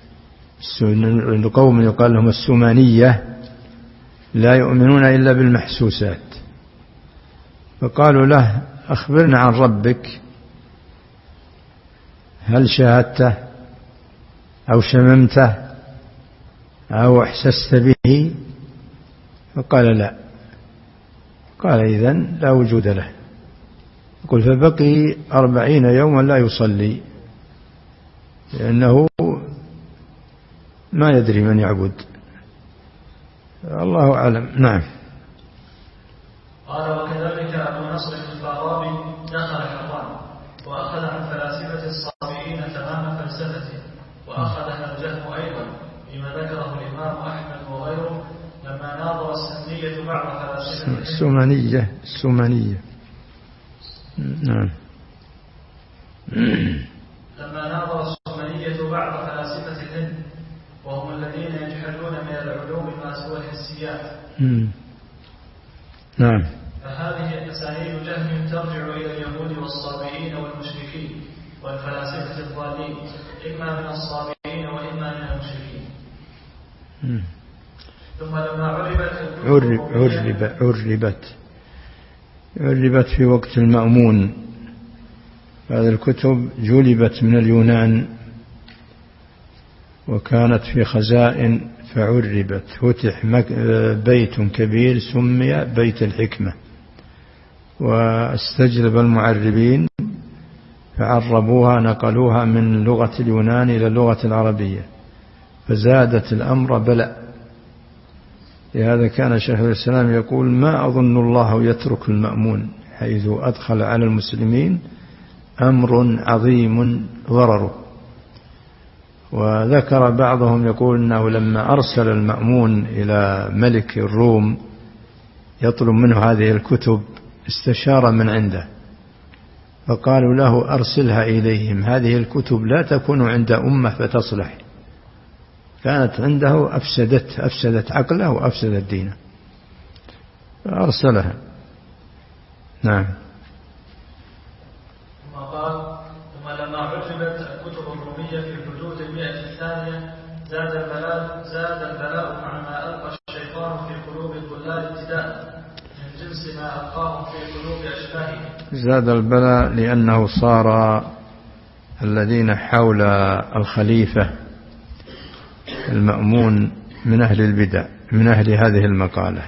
القوم يقال لهم السمانية لا يؤمنون إلا بالمحسوسات، فقالوا له أخبرنا عن ربك، هل شاهدته أو شممته أو أحسست به؟ فقال لا. قال إذن لا وجود له. يقول فبقي أربعين يوما لا يصلي لأنه ما يدري من يعبد، الله أعلم. نعم. قال وكذلك أبو نصر الفارابي دخل حران وأخذ عن فلاسفة الصابئين تمام فلسفته، وأخذها الجهم أيضا بما ذكره الإمام أحمد وغيره لما ناظر السنية بعض فلاسفة السمانية السمانية نعم لما ناظر السمانية بعض فلاسفة الهند وهم الذين يجحدون من العلوم ما سوى الحسيات. نعم. فهذه أسانيد جهم ترجع إلى اليهود والصابئين والمشركين والفلاسفة الضالين، إما من الصابئين وإما من المشركين. مم. ثم لما عربت عرب عرب عربت عربت في وقت المأمون، هذه الكتب جلبت من اليونان وكانت في خزائن فعربت، فتح بيت كبير سمي بيت الحكمة، واستجلب المعربين فعربوها، نقلوها من لغة اليونان إلى اللغة العربية، فزادت الأمر بلاء. لهذا كان شيخ الإسلام يقول: ما أظن الله يترك المأمون حيث أدخل على المسلمين أمر عظيم ضرره. وذكر بعضهم يقول أنه لما أرسل المأمون إلى ملك الروم يطلب منه هذه الكتب استشار من عنده، فقالوا له: أرسلها إليهم، هذه الكتب لا تكون عند أمة فتصلح، كانت عنده أفسدت أفسدت عقله وأفسدت دينه، فأرسلها. نعم. ثم قال: ثم لما عجبت الكتب الرومية في حدود المئة الثانية زاد البلاء زاد البلاء مع ما ألقى الشيطان في قلوب الضلال ابتداء من جنس ما ألقاهم في قلوب أشباههم. زاد البلاء لأنه صار الذين حول الخليفة المأمون من أهل البدع، من أهل هذه المقالة،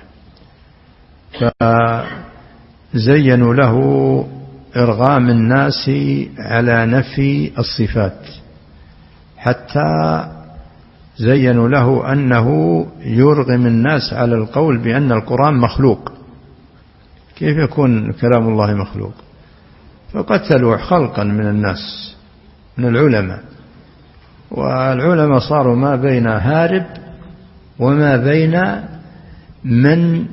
فزينوا له إرغام الناس على نفي الصفات، حتى زينوا له أنه يرغم الناس على القول بأن القرآن مخلوق. كيف يكون كلام الله مخلوق؟ فقتلوا خلقا من الناس من العلماء، والعلماء صاروا ما بين هارب وما بين من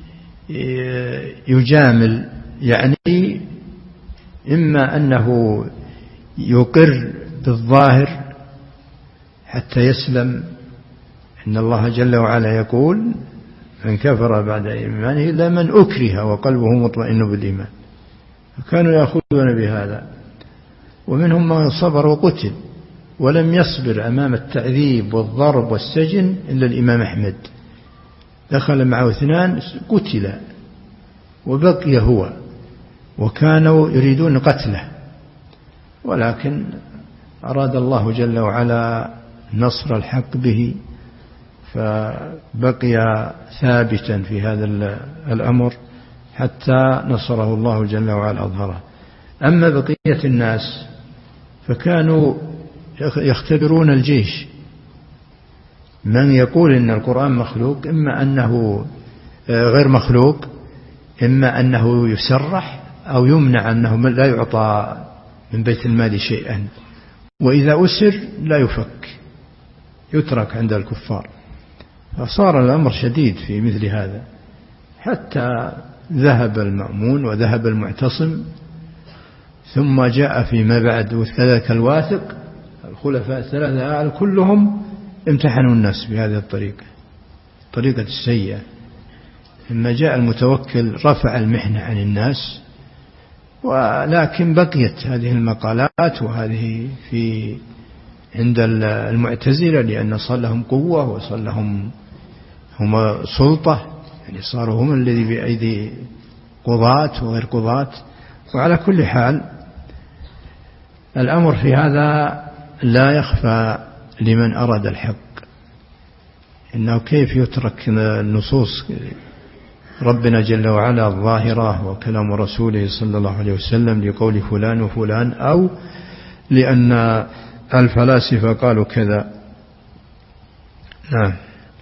يجامل، يعني إما أنه يقر بالظاهر حتى يسلم. إن الله جل وعلا يقول: من كفر بعد إيمانه إلا من أكره وقلبه مطمئن بالإيمان. فكانوا يأخذون بهذا، ومنهم من صبر وقتل ولم يصبر أمام التعذيب والضرب والسجن إلا الإمام أحمد، دخل معه اثنان قتل وبقي هو، وكانوا يريدون قتله، ولكن أراد الله جل وعلا نصر الحق به، فبقي ثابتا في هذا الأمر حتى نصره الله جل وعلا أظهره. أما بقية الناس فكانوا يختبرون الجيش، من يقول إن القرآن مخلوق إما أنه غير مخلوق، إما أنه يسرح أو يمنع، أنه لا يعطى من بيت المال شيئا، وإذا أسر لا يفك، يترك عند الكفار. فصار الأمر شديد في مثل هذا، حتى ذهب المأمون وذهب المعتصم، ثم جاء فيما بعد وكذلك الواثق، الخلفاء الثلاثة كلهم امتحنوا الناس بهذه الطريقة، طريقة السيئة. لما جاء المتوكل رفع المحنة عن الناس، ولكن بقيت هذه المقالات وهذه في عند المعتزلة، لأن صار لهم قوة وصار لهم هم سلطة، يعني صاروا هم الذي بأيدي قضاة وغير قضاة. وعلى كل حال الأمر في هذا لا يخفى لمن أراد الحق، إنه كيف يترك النصوص ربنا جل وعلا الظاهرة وكلام رسوله صلى الله عليه وسلم لقول فلان وفلان، أو لأن الفلاسفة قالوا كذا. نعم.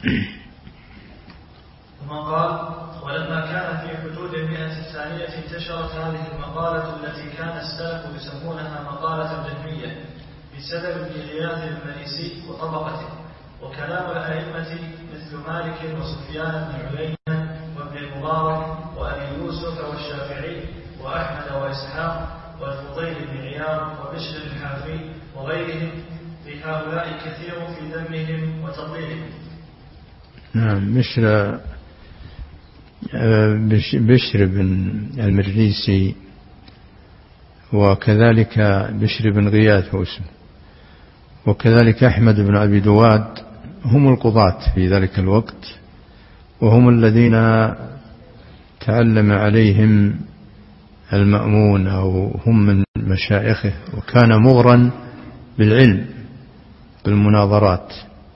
ثم قال: ولما كان في حدود المئة الثانية انتشرت هذه المقالة التي كان السلف يسمونها مقالة الجهمية بسبب الغياث المريسي وطبقته، وكلام الأئمة مثل مالك وسفيان بن عيينة وابن المبارك وأبي يوسف والشافعي وأحمد وإسحاق والفضيل بن عياض وبشر الحافي وغيرهم، في هؤلاء كثير في ذمهم وتضليلهم. نعم. بشر بشر بن المريسي وكذلك بشر بن غياث واسمه، وكذلك أحمد بن أبي دواد، هم القضاة في ذلك الوقت، وهم الذين تعلم عليهم المأمون، أو هم من مشايخه، وكان مغرا بالعلم بالمناظرات.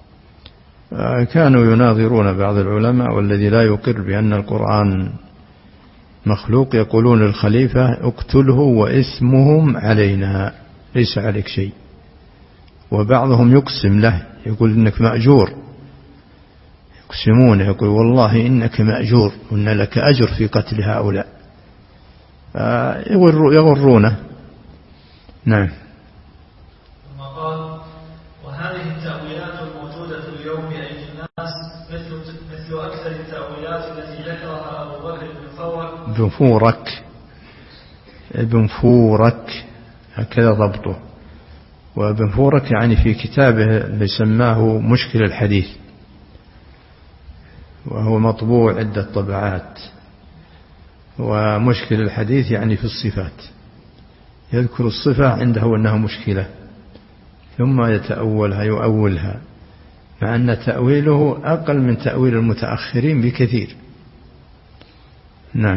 كانوا يناظرون بعض العلماء، والذي لا يقر بأن القرآن مخلوق يقولون للخليفة اقتله وإثمهم علينا، ليس عليك شيء. وبعضهم يقسم له يقول إنك مأجور، يقسمون يقول والله إنك مأجور وإن لك أجر في قتل هؤلاء، يغرونه. نعم. ثم قال: وهذه التأويلات الموجودة اليوم بأيدي الناس مثل مثل أكثر التأويلات التي ذكرها أبو بكر بن فورك بن فورك ابن فورك هكذا ضبطه. وابن فورك يعني في كتابه اللي سماه مشكل الحديث، وهو مطبوع عدة طبعات. ومشكل الحديث يعني في الصفات، يذكر الصفة عنده أنها مشكلة ثم يتأولها يؤولها، مع أن تأويله أقل من تأويل المتأخرين بكثير. نعم.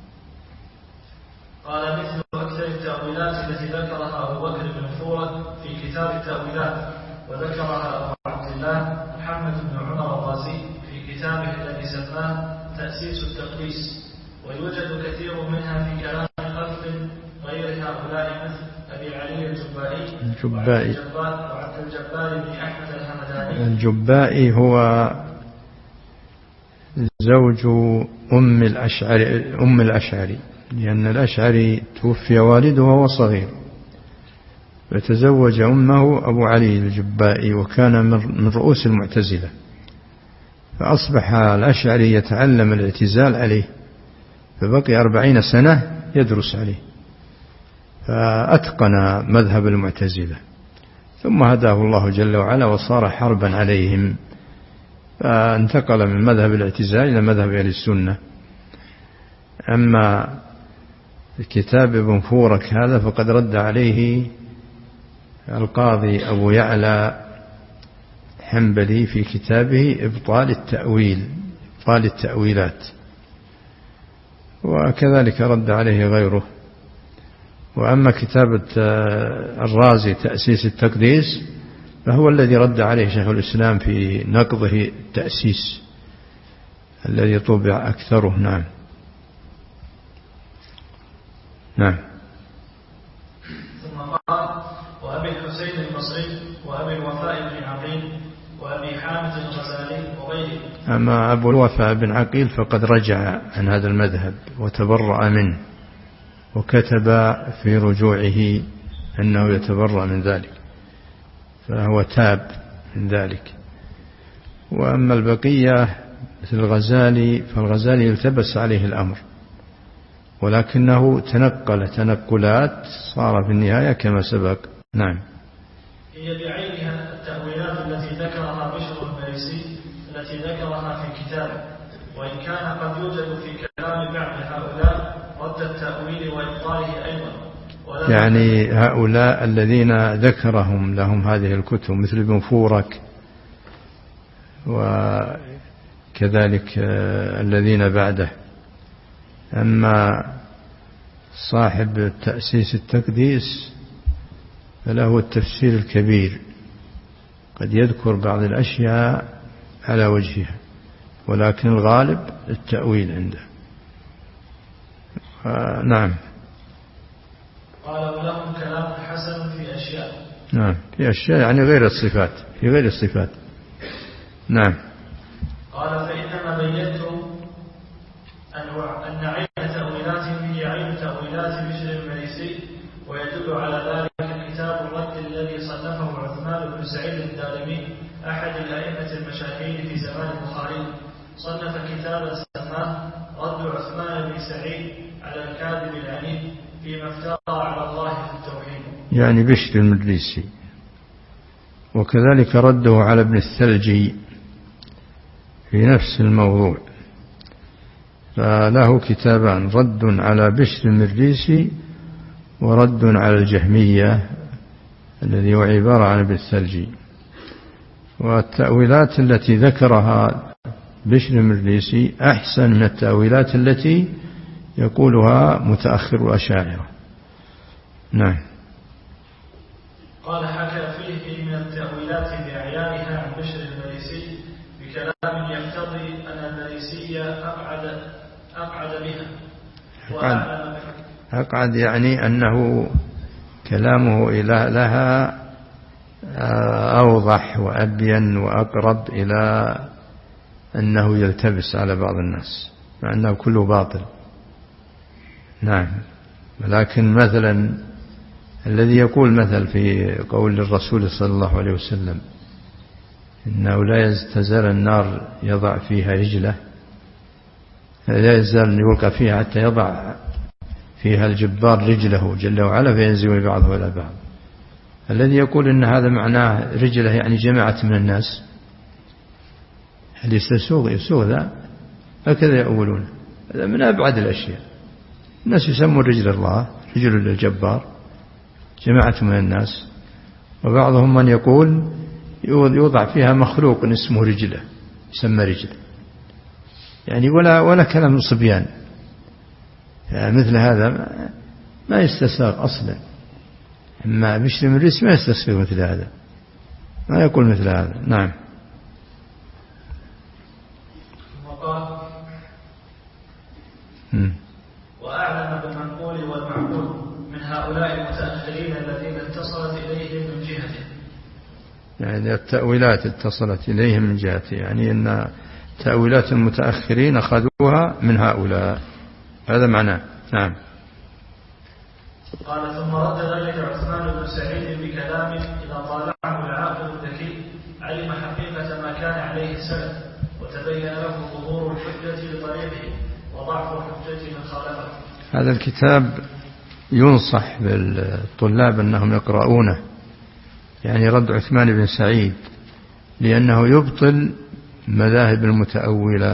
قال: مثل أكثر التأويلات التي ذكرها أبو بكر بن فورك في كتاب التأويلات، وذكرها أبو عبد الله محمد بن عمر الرازي في كتابه الذي سماه تأسيس التقديس. ويوجد كثير منها في كلام خلف غير هؤلاء مثل أبي علي الجبائي الجبائي وعبد الجبار بن أحمد الحمداني. الجبائي هو زوج أم الأشعري أم الأشعري لأن الأشعري توفي والده وهو صغير، فتزوج أمه أبو علي الجبائي، وكان من رؤوس المعتزلة، فأصبح الأشعري يتعلم الاعتزال عليه، فبقي أربعين سنة يدرس عليه، فأتقن مذهب المعتزلة، ثم هداه الله جل وعلا وصار حربا عليهم، فانتقل من مذهب الاعتزال إلى مذهب أهل السنة. أما كتاب ابن فورك هذا فقد رد عليه القاضي أبو يعلى حنبلي في كتابه إبطال التأويل إبطال التأويلات، وكذلك رد عليه غيره. وأما كتاب الرازي تأسيس التقديس فهو الذي رد عليه شيخ الإسلام في نقضه التأسيس الذي طبع أكثره. نعم. نعم. ثم قال: وأبي الحسين البصري وأبي الوفاء بن عقيل وأبي حامد الغزالي وغيره. أما أبو الوفاء بن عقيل فقد رجع عن هذا المذهب وتبرأ منه، وكتب في رجوعه أنه يتبرأ من ذلك، فهو تاب من ذلك. وأما البقية مثل الغزالي فالغزالي يلتبس عليه الأمر، ولكنه تنقل تنقلات صار في النهاية كما سبق. نعم. هي بعينها التأويلات التي ذكرها بشر المريسي التي ذكرها في كتابه، وإن كان قد يوجد في كلام بعض هؤلاء رد التأويل وإبطاله أيضا. يعني هؤلاء الذين ذكرهم لهم هذه الكتب مثل ابن فورك وكذلك الذين بعده. أما صاحب تأسيس التقديس فله التفسير الكبير، قد يذكر بعض الأشياء على وجهها، ولكن الغالب التأويل عنده. آه نعم. قال: ولهم كلام حسن في أشياء. نعم، في أشياء يعني غير الصفات، في غير الصفات. نعم. قال: فإنما بينت أن عين تأويلاتهم هي عين تأويلات بشر المريسي، ويدل على ذلك كتاب الرد الذي صنفه عثمان بن سعيد الدارمي أحد الأئمة المشاهير في زمان البخاري. صنف كتابا سماه رد عثمان بن سعيد على الكاذب العنيد فيما افترى على الله في التوحيد، يعني بشر المريسي. وكذلك رده على ابن الثلجي في نفس الموضوع، فله كتابان: رد على بشر المريسي ورد على الجهمية الذي هو عبارة عن ابن الثلجي. والتأويلات التي ذكرها بشر المريسي أحسن من التأويلات التي يقولها متأخر الأشاعرة. نعم. قال: حكى فيه من التأويلات أقعد أقعد بها أقعد, أقعد يعني أنه كلامه إلى لها أوضح وأبين وأقرب إلى أنه يلتبس على بعض الناس مع أنه كله باطل. نعم. ولكن مثلا الذي يقول مثل في قول الرسول صلى الله عليه وسلم إنه لا تزال النار يضع فيها رجله، لا يزال يلقى فيها حتى يضع فيها الجبار رجله جل وعلا فينزوي بعضه إلى بعض. الذي يقول إن هذا معناه رجله يعني جماعة من الناس، هل يسوغ يسوغ ذا؟ هكذا يقولون. هذا من أبعد الأشياء. الناس يسمون رجل الله رجل للجبار جماعة من الناس، وبعضهم من يقول يوضع فيها مخلوق اسمه رجله يسمى رجله، يعني ولا ولا كلام صبيان. يعني مثل هذا ما يستساغ أصلا. أما بشر من الريس ما يستساغ مثل هذا، ما يقول مثل هذا. نعم. وأعلم بالمنقول والمعقول من هؤلاء المتأخرين الذين اتصلت إليهم من جهته، يعني التأويلات اتصلت إليهم من جهته، يعني أن تأويلات المتأخرين أخذوها من هؤلاء، هذا معناه. نعم. قال ثم رد ذلك عثمان بن سعيد بكلام إذا طالعه العاقل الذكي علم حقيقة ما كان عليه السلف وتبين له ظهور الحجة لطريقه وضعف الحجة من خالفه. هذا الكتاب ينصح بالطلاب أنهم يقرؤونه، يعني رد عثمان بن سعيد، لأنه يبطل مذاهب المتأولة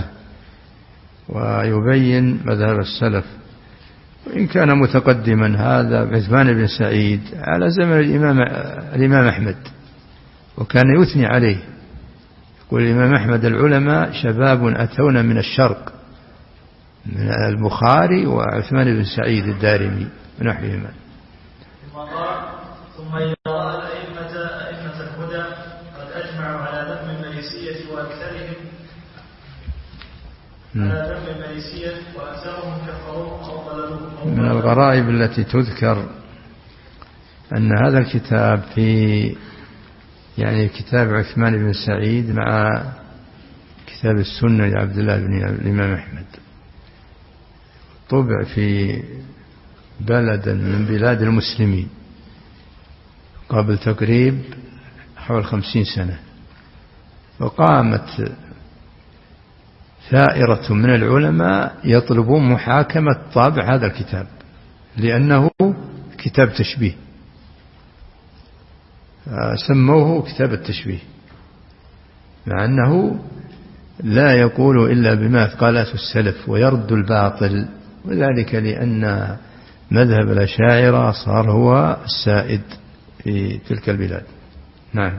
ويبين مذهب السلف. وإن كان متقدما هذا عثمان بن سعيد على زمن الإمام, الإمام أحمد، وكان يثني عليه، يقول الإمام أحمد العلماء شباب أتونا من الشرق، من البخاري وعثمان بن سعيد الدارمي ونحوهما. ثم قال ثم إذا رأى الأئمة أئمة الهدى قد أجمعوا على ذم المريسية وأكثرهم على ذم المريسية وأكثرهم كفروهم أو ضللوهم. من الغرائب التي تذكر أن هذا الكتاب في يعني كتاب عثمان بن سعيد مع كتاب السنة لعبد الله بن الإمام أحمد، طبع في بلد من بلاد المسلمين قبل تقريب حول خمسين سنة، وقامت ثائرة من العلماء يطلبون محاكمة طابع هذا الكتاب لأنه كتاب تشبيه، سموه كتاب التشبيه، مع أنه لا يقول إلا بما قالته السلف ويرد الباطل، وذلك لأن مذهب الأشاعرة صار هو السائد في تلك البلاد. نعم.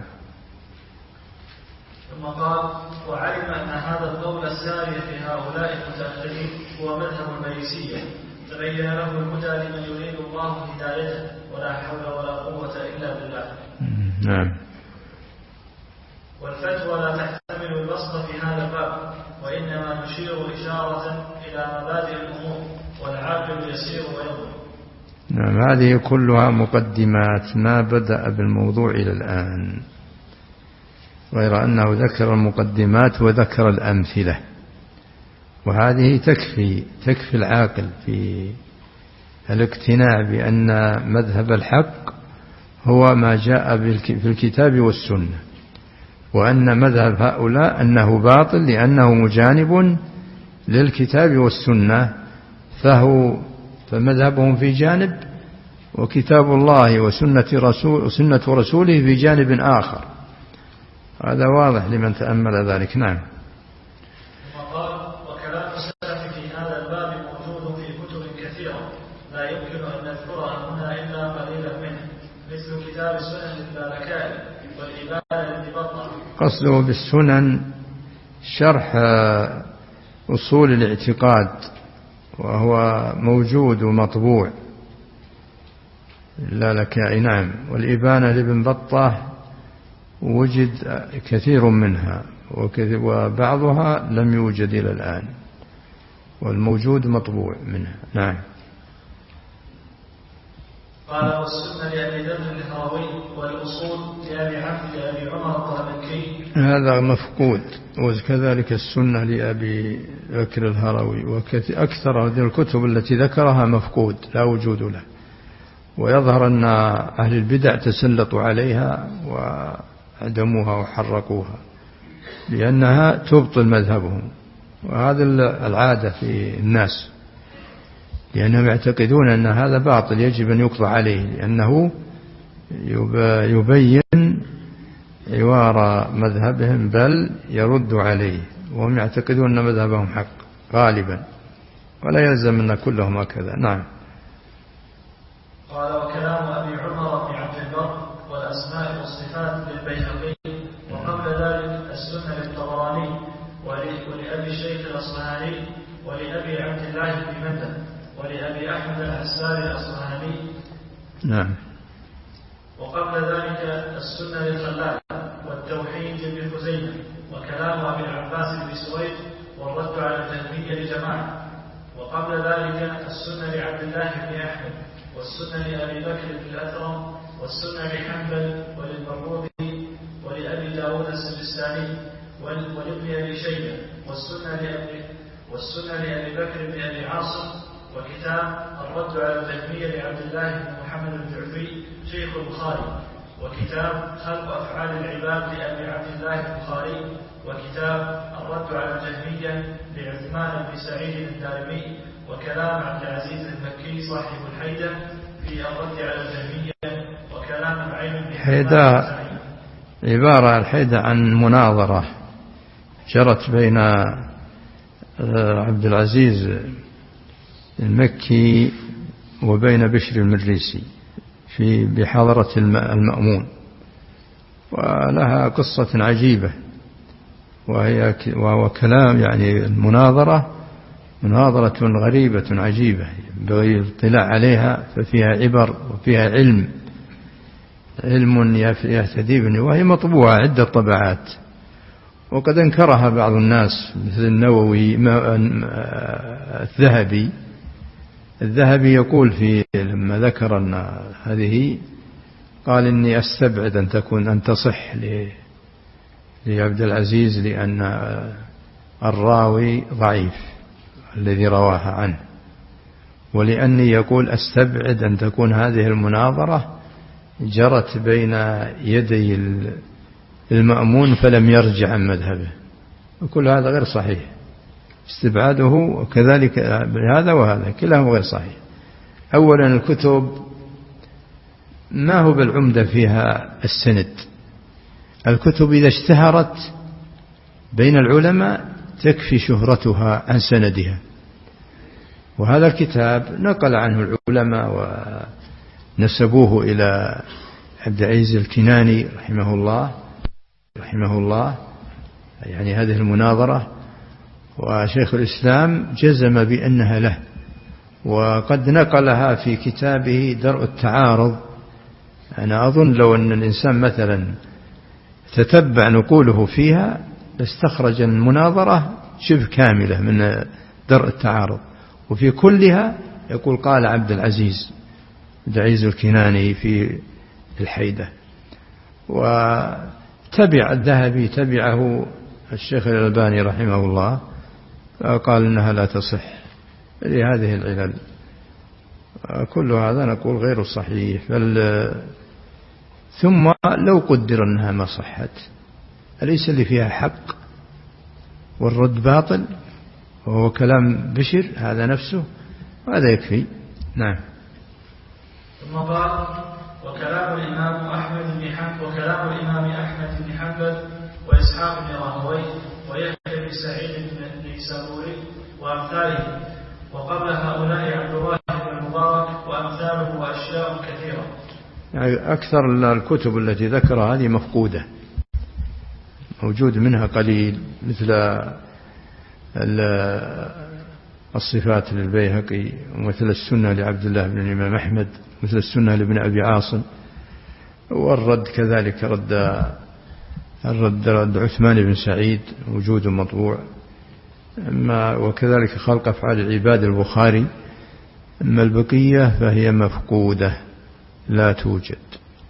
ثم قال وعلم أن هذا القول الساري في هؤلاء المتأخرين هو مذهب المريسية، تبين له الهدى لمن يريد الله هدايته، ولا حول ولا قوة إلا بالله. نعم. والفتوى لا تحتمل البسط في هذا الباب، وإنما نشير إشارة إلى مبادئ الأمور، والعاقل يسير وينظر. نعم. هذه كلها مقدمات ما بدأ بالموضوع إلى الآن، غير أنه ذكر المقدمات وذكر الأمثلة، وهذه تكفي تكفي العاقل في الاقتناع بأن مذهب الحق هو ما جاء في الكتاب والسنة، وأن مذهب هؤلاء أنه باطل لأنه مجانب للكتاب والسنة، فهو فمذهبهم في جانب وكتاب الله وسنة, رسول وسنة رسوله في جانب آخر. هذا واضح لمن تأمل ذلك. نعم. وقال وكلام السلف في هذا الباب موجود في كتب كثيرة لا يمكن أن نذكرها هنا إلا قليلا منه، مثل كتاب السنن للبالكائي والإبانة للبطة. قصده بالسنن شرح أصول الاعتقاد، وهو موجود ومطبوع اللالكائي. نعم. والإبانة لابن بطة وجد كثير منها، وبعضها لم يوجد إلى الآن. والموجود مطبوع منها. نعم. قال والسنة لأبي ذر الهروي والأصول لأبي عمرو لأبي عمر الطالكي. هذا مفقود، وكذلك السنة لأبي بكر الهروي، وأكثر هذه الكتب التي ذكرها مفقود لا وجود له. ويظهر أن أهل البدع تسلطوا عليها وعدموها وحرقوها لأنها تبطل مذهبهم، وهذا العادة في الناس، لأنهم يعتقدون أن هذا باطل يجب أن يقضى عليه، لأنه يبين عوار مذهبهم بل يرد عليه، وهم يعتقدون أن مذهبهم حق غالبا، ولا يلزم أن كلهم هكذا. نعم. قال وكلام أبي عمر بن عبد البر والأسماء والصفات للبيهقي، وقبل ذلك السنة للطبراني ولأبي الشيخ الأصفهاني ولأبي عبد الله بن مندة ولأبي أحمد الأنصاري الأصفهاني. نعم. وقبل ذلك السنة للخلال والتوحيد لابن خزيمة، وكلام أبي العباس بن سويد والرد على الجهمية لجماعة. وقبل ذلك السنة لعبد الله بن أحمد، والسنة لأبي بكر بن الأثرم، والسنة لحنبل وللمروذي ولأبي داود السجستاني ولابن أبي شيبة، والسنة لأبي والسنة لأبي بكر بن أبي عاصم، وكتاب الرد على الجهمية لعبد الله بن محمد الجعفي شيخ البخاري، وكتاب خلق أفعال العباد لأبي عبد الله البخاري، وكتاب الرد على الجهمية لعثمان بن سعيد الدارمي، وكلام عبد العزيز المكي صاحب الحيدة في الرد على الجهمية، وكلام العين بن حيدة عبارة الحيدة عن مناظرة جرت بين عبد العزيز المكي وبين بشر المريسي في بحضرة المأمون، ولها قصة عجيبة، وهي وهو كلام يعني المناظرة مناظرة غريبة عجيبة بغير اطلاع عليها، ففيها عبر وفيها علم علم يهتدي به، وهي مطبوعة عدة طبعات، وقد انكرها بعض الناس مثل النووي. الذهبي الذهبي يقول في لما ذكر أن هذه قال إني أستبعد أن تكون أن تصح لعبد العزيز، لأن الراوي ضعيف الذي رواها عنه، ولأني يقول أستبعد أن تكون هذه المناظرة جرت بين يدي المأمون فلم يرجع عن مذهبه، وكل هذا غير صحيح، استبعاده وكذلك هذا وهذا كلهم غير صحيح. أولا الكتب ما هو بالعمدة فيها السند، الكتب إذا اشتهرت بين العلماء تكفي شهرتها عن سندها، وهذا الكتاب نقل عنه العلماء ونسبوه إلى عبد العزيز الكناني رحمه الله رحمه الله يعني هذه المناظرة، وشيخ الإسلام جزم بأنها له، وقد نقلها في كتابه درء التعارض. أنا أظن لو أن الإنسان مثلا تتبع نقوله فيها لاستخرج المناظرة شبه كاملة من درء التعارض، وفي كلها يقول قال عبد العزيز عبد العزيز الكناني في الحيدة. وتبع الذهبي تبعه الشيخ الألباني رحمه الله، قال إنها لا تصح لهذه العلل. كل هذا نقول غير صحيح. بل ثم لو قدر أنها ما صحت أليس اللي فيها حق والرد باطل وهو كلام بشر هذا نفسه، وهذا يكفي. نعم. ثم قال وكلام الإمام أحمد بن حنبل وكلام الإمام أحمد بن حنبل وإسحاق بن راهويه ويحيى بن سعيد بن سابوري وأمثاله، وقبل هؤلاء عبد الله بن المبارك وأمثاله وأشياء كثيرة. يعني أكثر الكتب التي ذكرها هذه مفقودة، موجود منها قليل، مثل الصفات للبيهقي، ومثل السنة لعبد الله بن الإمام أحمد، مثل السنة لابن أبي عاصم، والرد كذلك رد الرد رد عثمان بن سعيد موجود مطبوع، أما وكذلك خلق أفعال العباد البخاري. أما البقية فهي مفقودة لا توجد،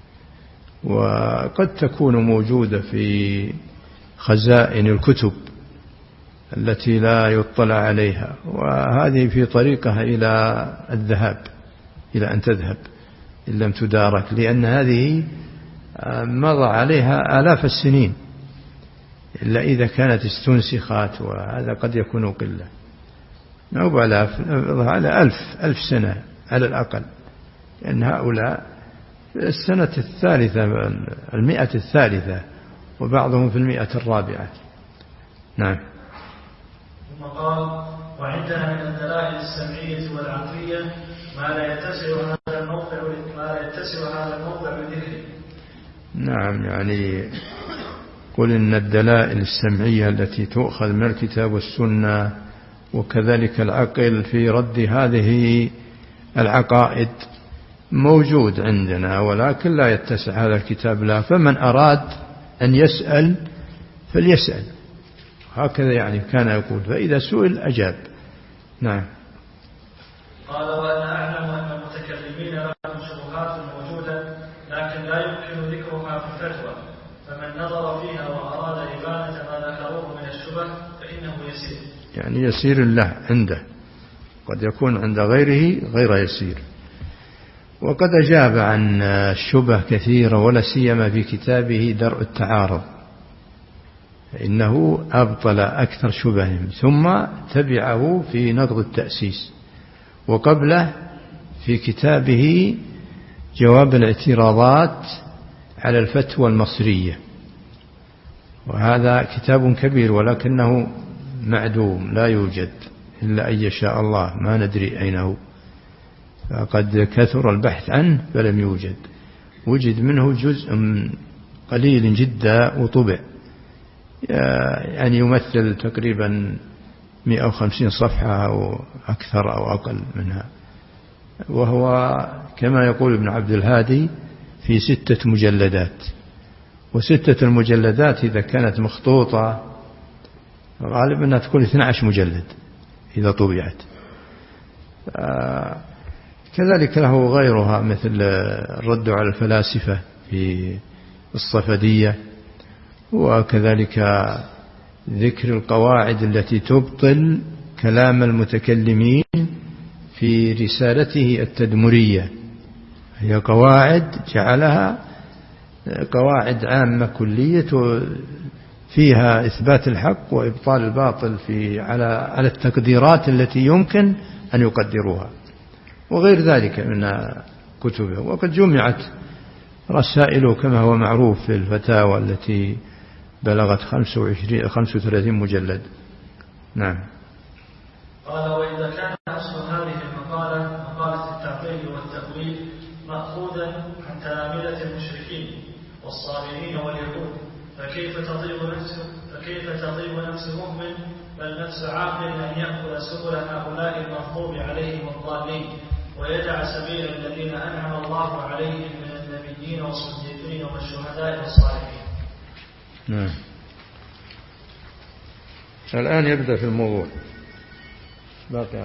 وقد تكون موجودة في خزائن الكتب التي لا يطلع عليها، وهذه في طريقها إلى الذهاب، إلى أن تذهب إن لم تدارك، لأن هذه مضى عليها آلاف السنين إلا إذا كانت استنسخت، وهذا قد يكون قلة، نوب آلاف على ألف ألف سنة على الأقل، لأن هؤلاء في السنة الثالثة المئة الثالثة وبعضهم في المئة الرابعة. نعم. ثم قال: وعندنا من الدلائل السمعية والعقلية ما لا يتسع هذا الموضع ما لا يتسع هذا الموضع بذكره. نعم، يعني قل إن الدلائل السمعية التي تؤخذ من الكتاب والسنة وكذلك العقل في رد هذه العقائد موجود عندنا، ولكن لا يتسع هذا الكتاب له، فمن أراد أن يسأل فليسأل، هكذا يعني كان يقول، فإذا سئل أجاب. نعم. قال: وأنا أعلم أن المتكلمين لهم شبهات موجودة لكن لا يمكن ذكرها في الفتوى، فمن نظر فيها وأراد إبانة ما ذكروه من الشبه فإنه يسير. يعني يسير له عنده، قد يكون عند غيره غير يسير. وقد أجاب عن الشبه كثيرة، ولا سيما في كتابه درء التعارض، إنه أبطل أكثر شبههم، ثم تبعه في نقض التأسيس، وقبله في كتابه جواب الاعتراضات على الفتوى المصرية، وهذا كتاب كبير ولكنه معدوم لا يوجد إلا أن يشاء الله، ما ندري أين هو، فقد كثر البحث عنه فلم يوجد، وجد منه جزء قليل جدا وطبع، يعني يمثل تقريبا مئة وخمسين صفحة أو أكثر أو أقل منها، وهو كما يقول ابن عبد الهادي في ستة مجلدات، وستة المجلدات إذا كانت مخطوطة غالبا أنها تكون اثني عشر مجلد إذا طبعت. كذلك له غيرها مثل الرد على الفلاسفة في الصفدية، وكذلك ذكر القواعد التي تبطل كلام المتكلمين في رسالته التدمرية، هي قواعد جعلها قواعد عامة كلية فيها إثبات الحق وإبطال الباطل في على على التقديرات التي يمكن أن يقدروها، وغير ذلك من كتبه. وقد جمعت رسائله كما هو معروف في الفتاوى التي بلغت خمسة وعشرين خمسة وثلاثين مجلد. نعم. قال: وإذا كان أصل هذه المقالة مقالة التعطيل والتأويل مأخوذا عن تلامذة المشركين والصابئين واليهود، فكيف تطيب نفسه فكيف تطيب نفس مؤمن بل نفس عاقل أن يأكل سبل هؤلاء المغضوب عليهم الضالين ويدع سبيل الذين أنعم الله عليهم من النبيين والصديقين والشهداء والصالحين. نعم. الآن يبدأ في الموضوع باقي